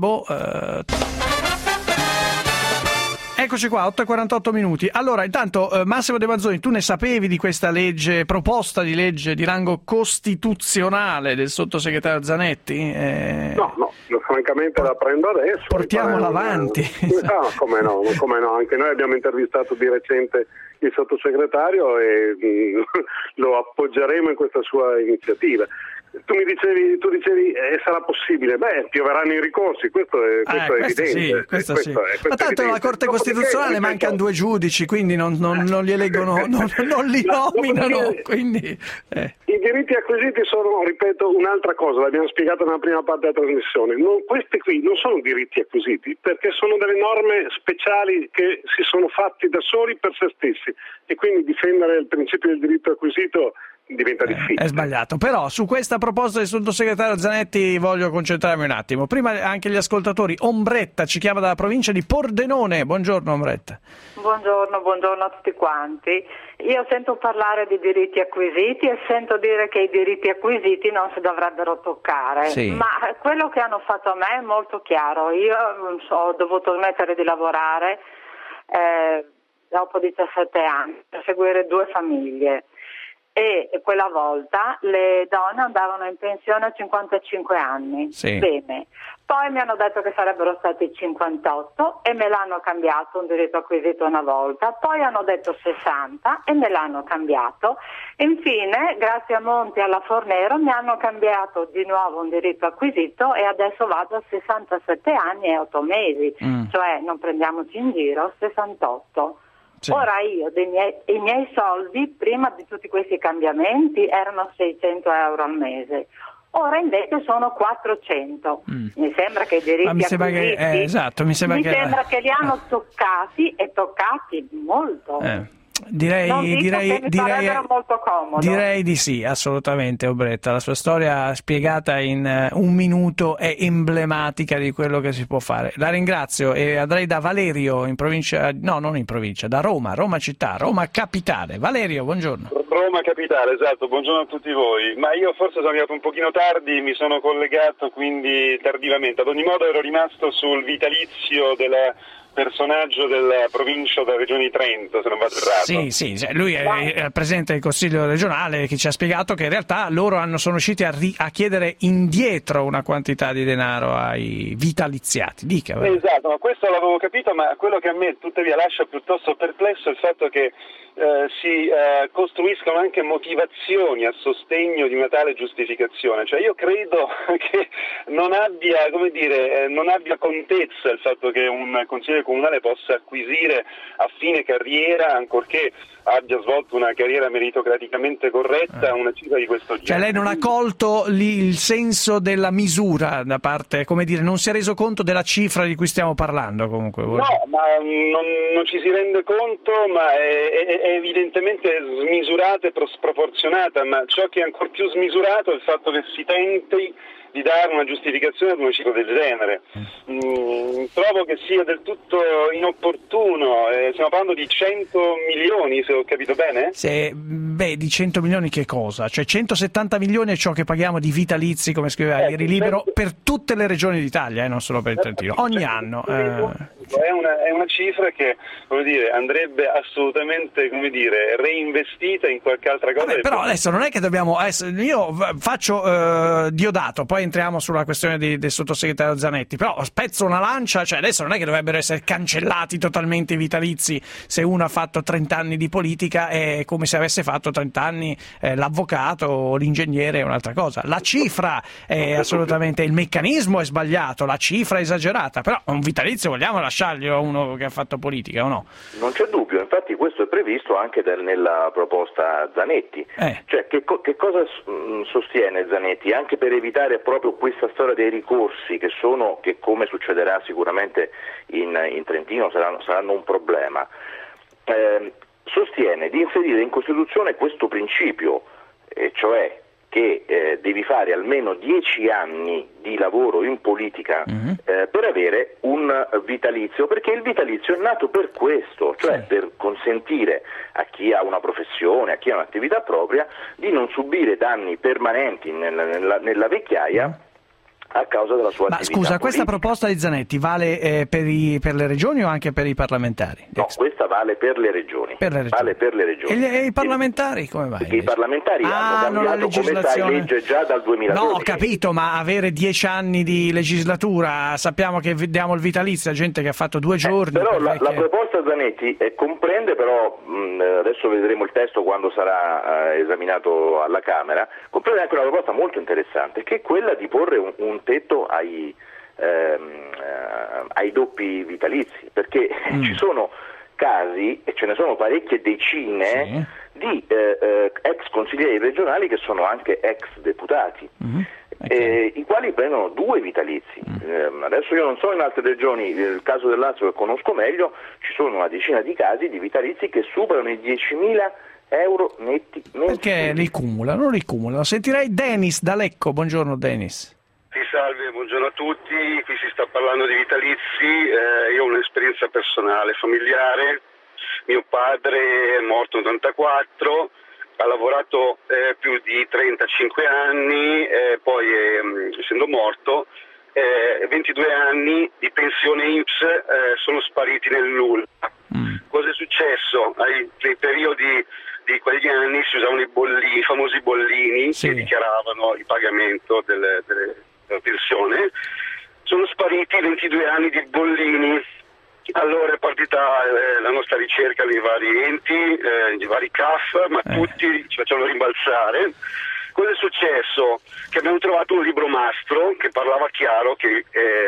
S5: Eccoci qua, 8:48 minuti. Allora, intanto, Massimo De Mazzoni, tu ne sapevi di questa legge, proposta di legge di rango costituzionale del sottosegretario Zanetti?
S20: No, francamente la prendo adesso.
S5: Portiamola avanti.
S20: No, come no, anche noi abbiamo intervistato di recente il sottosegretario e lo appoggeremo in questa sua iniziativa. Tu dicevi sarà possibile? Pioveranno i ricorsi, questo è evidente.
S5: Questo sì. Ma tanto la Corte Costituzionale mancano 2 giudici, quindi non li eleggono, non li nominano. Quindi,
S20: I diritti acquisiti sono, ripeto, un'altra cosa, l'abbiamo spiegato nella prima parte della trasmissione. Questi qui non sono diritti acquisiti, perché sono delle norme speciali che si sono fatti da soli per se stessi, e quindi difendere il principio del diritto acquisito diventa difficile.
S5: È sbagliato, però su questa proposta del sottosegretario Zanetti voglio concentrarmi un attimo. Prima anche gli ascoltatori. Ombretta ci chiama dalla provincia di Pordenone. Buongiorno Ombretta.
S2: Buongiorno a tutti quanti. Io sento parlare di diritti acquisiti e sento dire che i diritti acquisiti non si dovrebbero toccare, ma quello che hanno fatto a me è molto chiaro. Io ho dovuto smettere di lavorare dopo 17 anni per seguire 2 famiglie. E quella volta le donne andavano in pensione a 55 anni. Bene. Poi mi hanno detto che sarebbero stati 58 e me l'hanno cambiato, un diritto acquisito una volta. Poi hanno detto 60 e me l'hanno cambiato. Infine, grazie a Monti e alla Fornero, mi hanno cambiato di nuovo un diritto acquisito e adesso vado a 67 anni e 8 mesi. Cioè, non prendiamoci in giro, 68. Ora io, i miei soldi, prima di tutti questi cambiamenti, erano 600 euro al mese. Ora invece sono 400. Mi sembra che i diritti acquisiti, mi sembra che li hanno toccati e toccati molto.
S5: Direi
S2: molto comodo.
S5: Direi di sì, assolutamente. Ombretta, la sua storia spiegata in 1 minuto è emblematica di quello che si può fare. La ringrazio e andrei da Valerio in provincia, no, non in provincia, da Roma città, Roma capitale. Valerio, buongiorno.
S22: Roma capitale, esatto, buongiorno a tutti voi. Ma io forse sono arrivato un pochino tardi, mi sono collegato quindi tardivamente. Ad ogni modo ero rimasto sul vitalizio del personaggio della provincia della regione di Trento, se non vado errato.
S5: Sì, lui è il presidente del Consiglio regionale che ci ha spiegato che in realtà loro sono riusciti a chiedere indietro una quantità di denaro ai vitaliziati. Dica.
S22: Esatto, ma questo l'avevo capito, ma quello che a me tuttavia lascia piuttosto perplesso è il fatto che si costruiscono anche motivazioni a sostegno di una tale giustificazione. Cioè io credo che non abbia contezza il fatto che un consigliere l'amministrazione comunale possa acquisire a fine carriera, ancorché abbia svolto una carriera meritocraticamente corretta, una cifra di questo genere.
S5: Cioè lei non ha colto il senso della misura da parte, come dire, non si è reso conto della cifra di cui stiamo parlando comunque?
S22: No, ma non ci si rende conto, ma è evidentemente smisurata e sproporzionata, ma ciò che è ancora più smisurato è il fatto che si tenti di dare una giustificazione ad una cifra del genere. Trovo che sia del tutto inopportuno, stiamo parlando di 100 milioni, se ho capito bene?
S5: Di 100 milioni che cosa? Cioè 170 milioni è ciò che paghiamo di vitalizi, come scriveva ieri Libero, per tutte le regioni d'Italia, non solo per il Trentino, ogni anno.
S22: È una cifra che, come dire, andrebbe assolutamente, come dire, reinvestita in qualche altra cosa.
S5: Però adesso non è che dobbiamo... io faccio Diodato, poi entriamo sulla questione del sottosegretario Zanetti, però spezzo una lancia, cioè adesso non è che dovrebbero essere cancellati totalmente i vitalizi se uno ha fatto 30 anni di politica, è come se avesse fatto 30 anni l'avvocato o l'ingegnere, è un'altra cosa. La cifra è assolutamente, il meccanismo è sbagliato, la cifra è esagerata, però un vitalizio vogliamo lasciarglielo a uno che ha fatto politica o no?
S4: Non c'è dubbio, infatti questo è previsto anche nella proposta Zanetti. Cioè che cosa sostiene Zanetti? Anche per evitare proprio questa storia dei ricorsi che come succederà sicuramente in Trentino saranno un problema, sostiene di inserire in Costituzione questo principio, cioè che devi fare almeno 10 anni di lavoro in politica per avere un vitalizio, perché il vitalizio è nato per questo, cioè per consentire a chi ha una professione, a chi ha un'attività propria, di non subire danni permanenti nella vecchiaia a causa della sua attività
S5: politica. Questa
S4: politica.
S5: Proposta di Zanetti vale per le regioni o anche per i parlamentari?
S4: No, questa vale per le regioni. Vale per le regioni.
S5: E i parlamentari come vai?
S4: Perché i parlamentari hanno cambiato, come sai, legge già dal 2012.
S5: No, ho capito, ma avere 10 anni di legislatura, sappiamo che diamo il vitalizio a gente che ha fatto 2 giorni.
S4: Però la proposta Zanetti comprende, però adesso vedremo il testo quando sarà esaminato alla Camera, comprende anche una proposta molto interessante, che è quella di porre un tetto ai doppi vitalizi, perché ci sono casi, e ce ne sono parecchie decine, di ex consiglieri regionali che sono anche ex deputati, i quali prendono 2 vitalizi. Adesso io non so in altre regioni, nel caso del Lazio che conosco meglio, ci sono una decina di casi di vitalizi che superano i 10.000 euro netti mensili. Perché
S5: li cumulano? Sentirei Denis da Lecco. Buongiorno Denis.
S22: Sì, salve, buongiorno a tutti. Qui si sta parlando di vitalizi. Io ho un'esperienza personale, familiare. Mio padre è morto nel 1984, ha lavorato più di 35 anni, poi essendo morto 22 anni di pensione INPS sono spariti nel nulla. Cosa è successo? Nei periodi di quegli anni si usavano i famosi bollini che dichiaravano il pagamento della pensione. Sono spariti 22 anni di bollini. Allora è partita la nostra ricerca nei vari enti, nei vari CAF, ma tutti ci facevano rimbalzare. Cosa è successo? Che abbiamo trovato un libro mastro che parlava chiaro che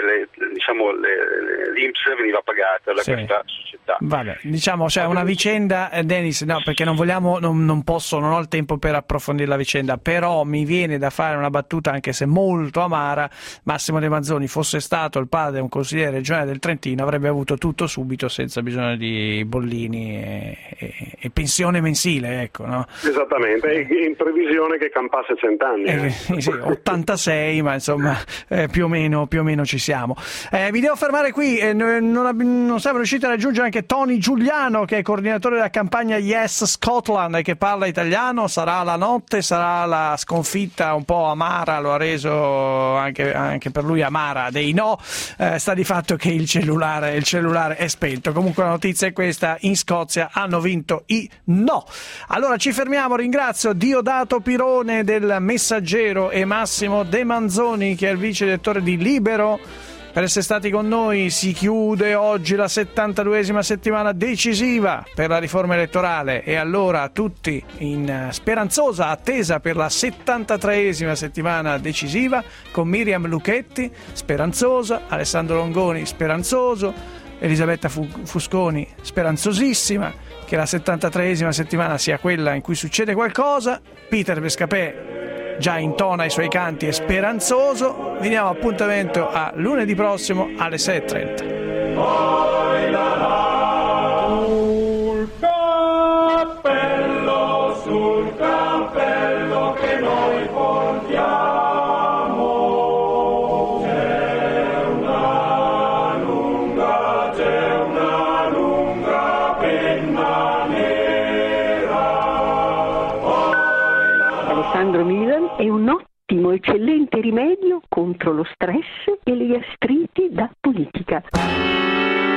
S22: l'INPS veniva pagata da questa società.
S5: Vabbè, c'è una vicenda, Denis, no, perché non ho il tempo per approfondire la vicenda, però mi viene da fare una battuta, anche se molto amara. Massimo De Manzoni fosse stato il padre un consigliere regionale del Trentino, avrebbe avuto tutto subito senza bisogno di bollini e pensione mensile, ecco, no?
S20: Esattamente, in previsione che campasse 100 anni.
S5: Sì, 86, ma insomma più o meno ci siamo. Vi devo fermare qui, non siamo riusciti a raggiungere anche Tony Giuliano, che è coordinatore della campagna Yes Scotland e che parla italiano. Sarà la notte, sarà la sconfitta un po' amara, lo ha reso anche per lui amara dei no. Sta di fatto che il cellulare è spento. Comunque la notizia è questa: in Scozia hanno vinto i no. Allora ci fermiamo, ringrazio Diodato Pirone del Messaggero e Massimo De Manzoni, che è il vice direttore di Libero, per essere stati con noi. Si chiude oggi la 72esima settimana decisiva per la riforma elettorale, e allora tutti in speranzosa attesa per la 73esima settimana decisiva, con Miriam Lucchetti speranzosa, Alessandro Longoni speranzoso, Elisabetta Fusconi speranzosissima che la 73esima settimana sia quella in cui succede qualcosa. Peter Bescapè già intona i suoi canti, è speranzoso. Vi diamo appuntamento a lunedì prossimo alle 6:30.
S6: Sul cappello che noi portiamo c'è una lunga penna nera.
S8: Alessandro Milan è un ottimo, eccellente rimedio contro lo stress e le gastriti da politica.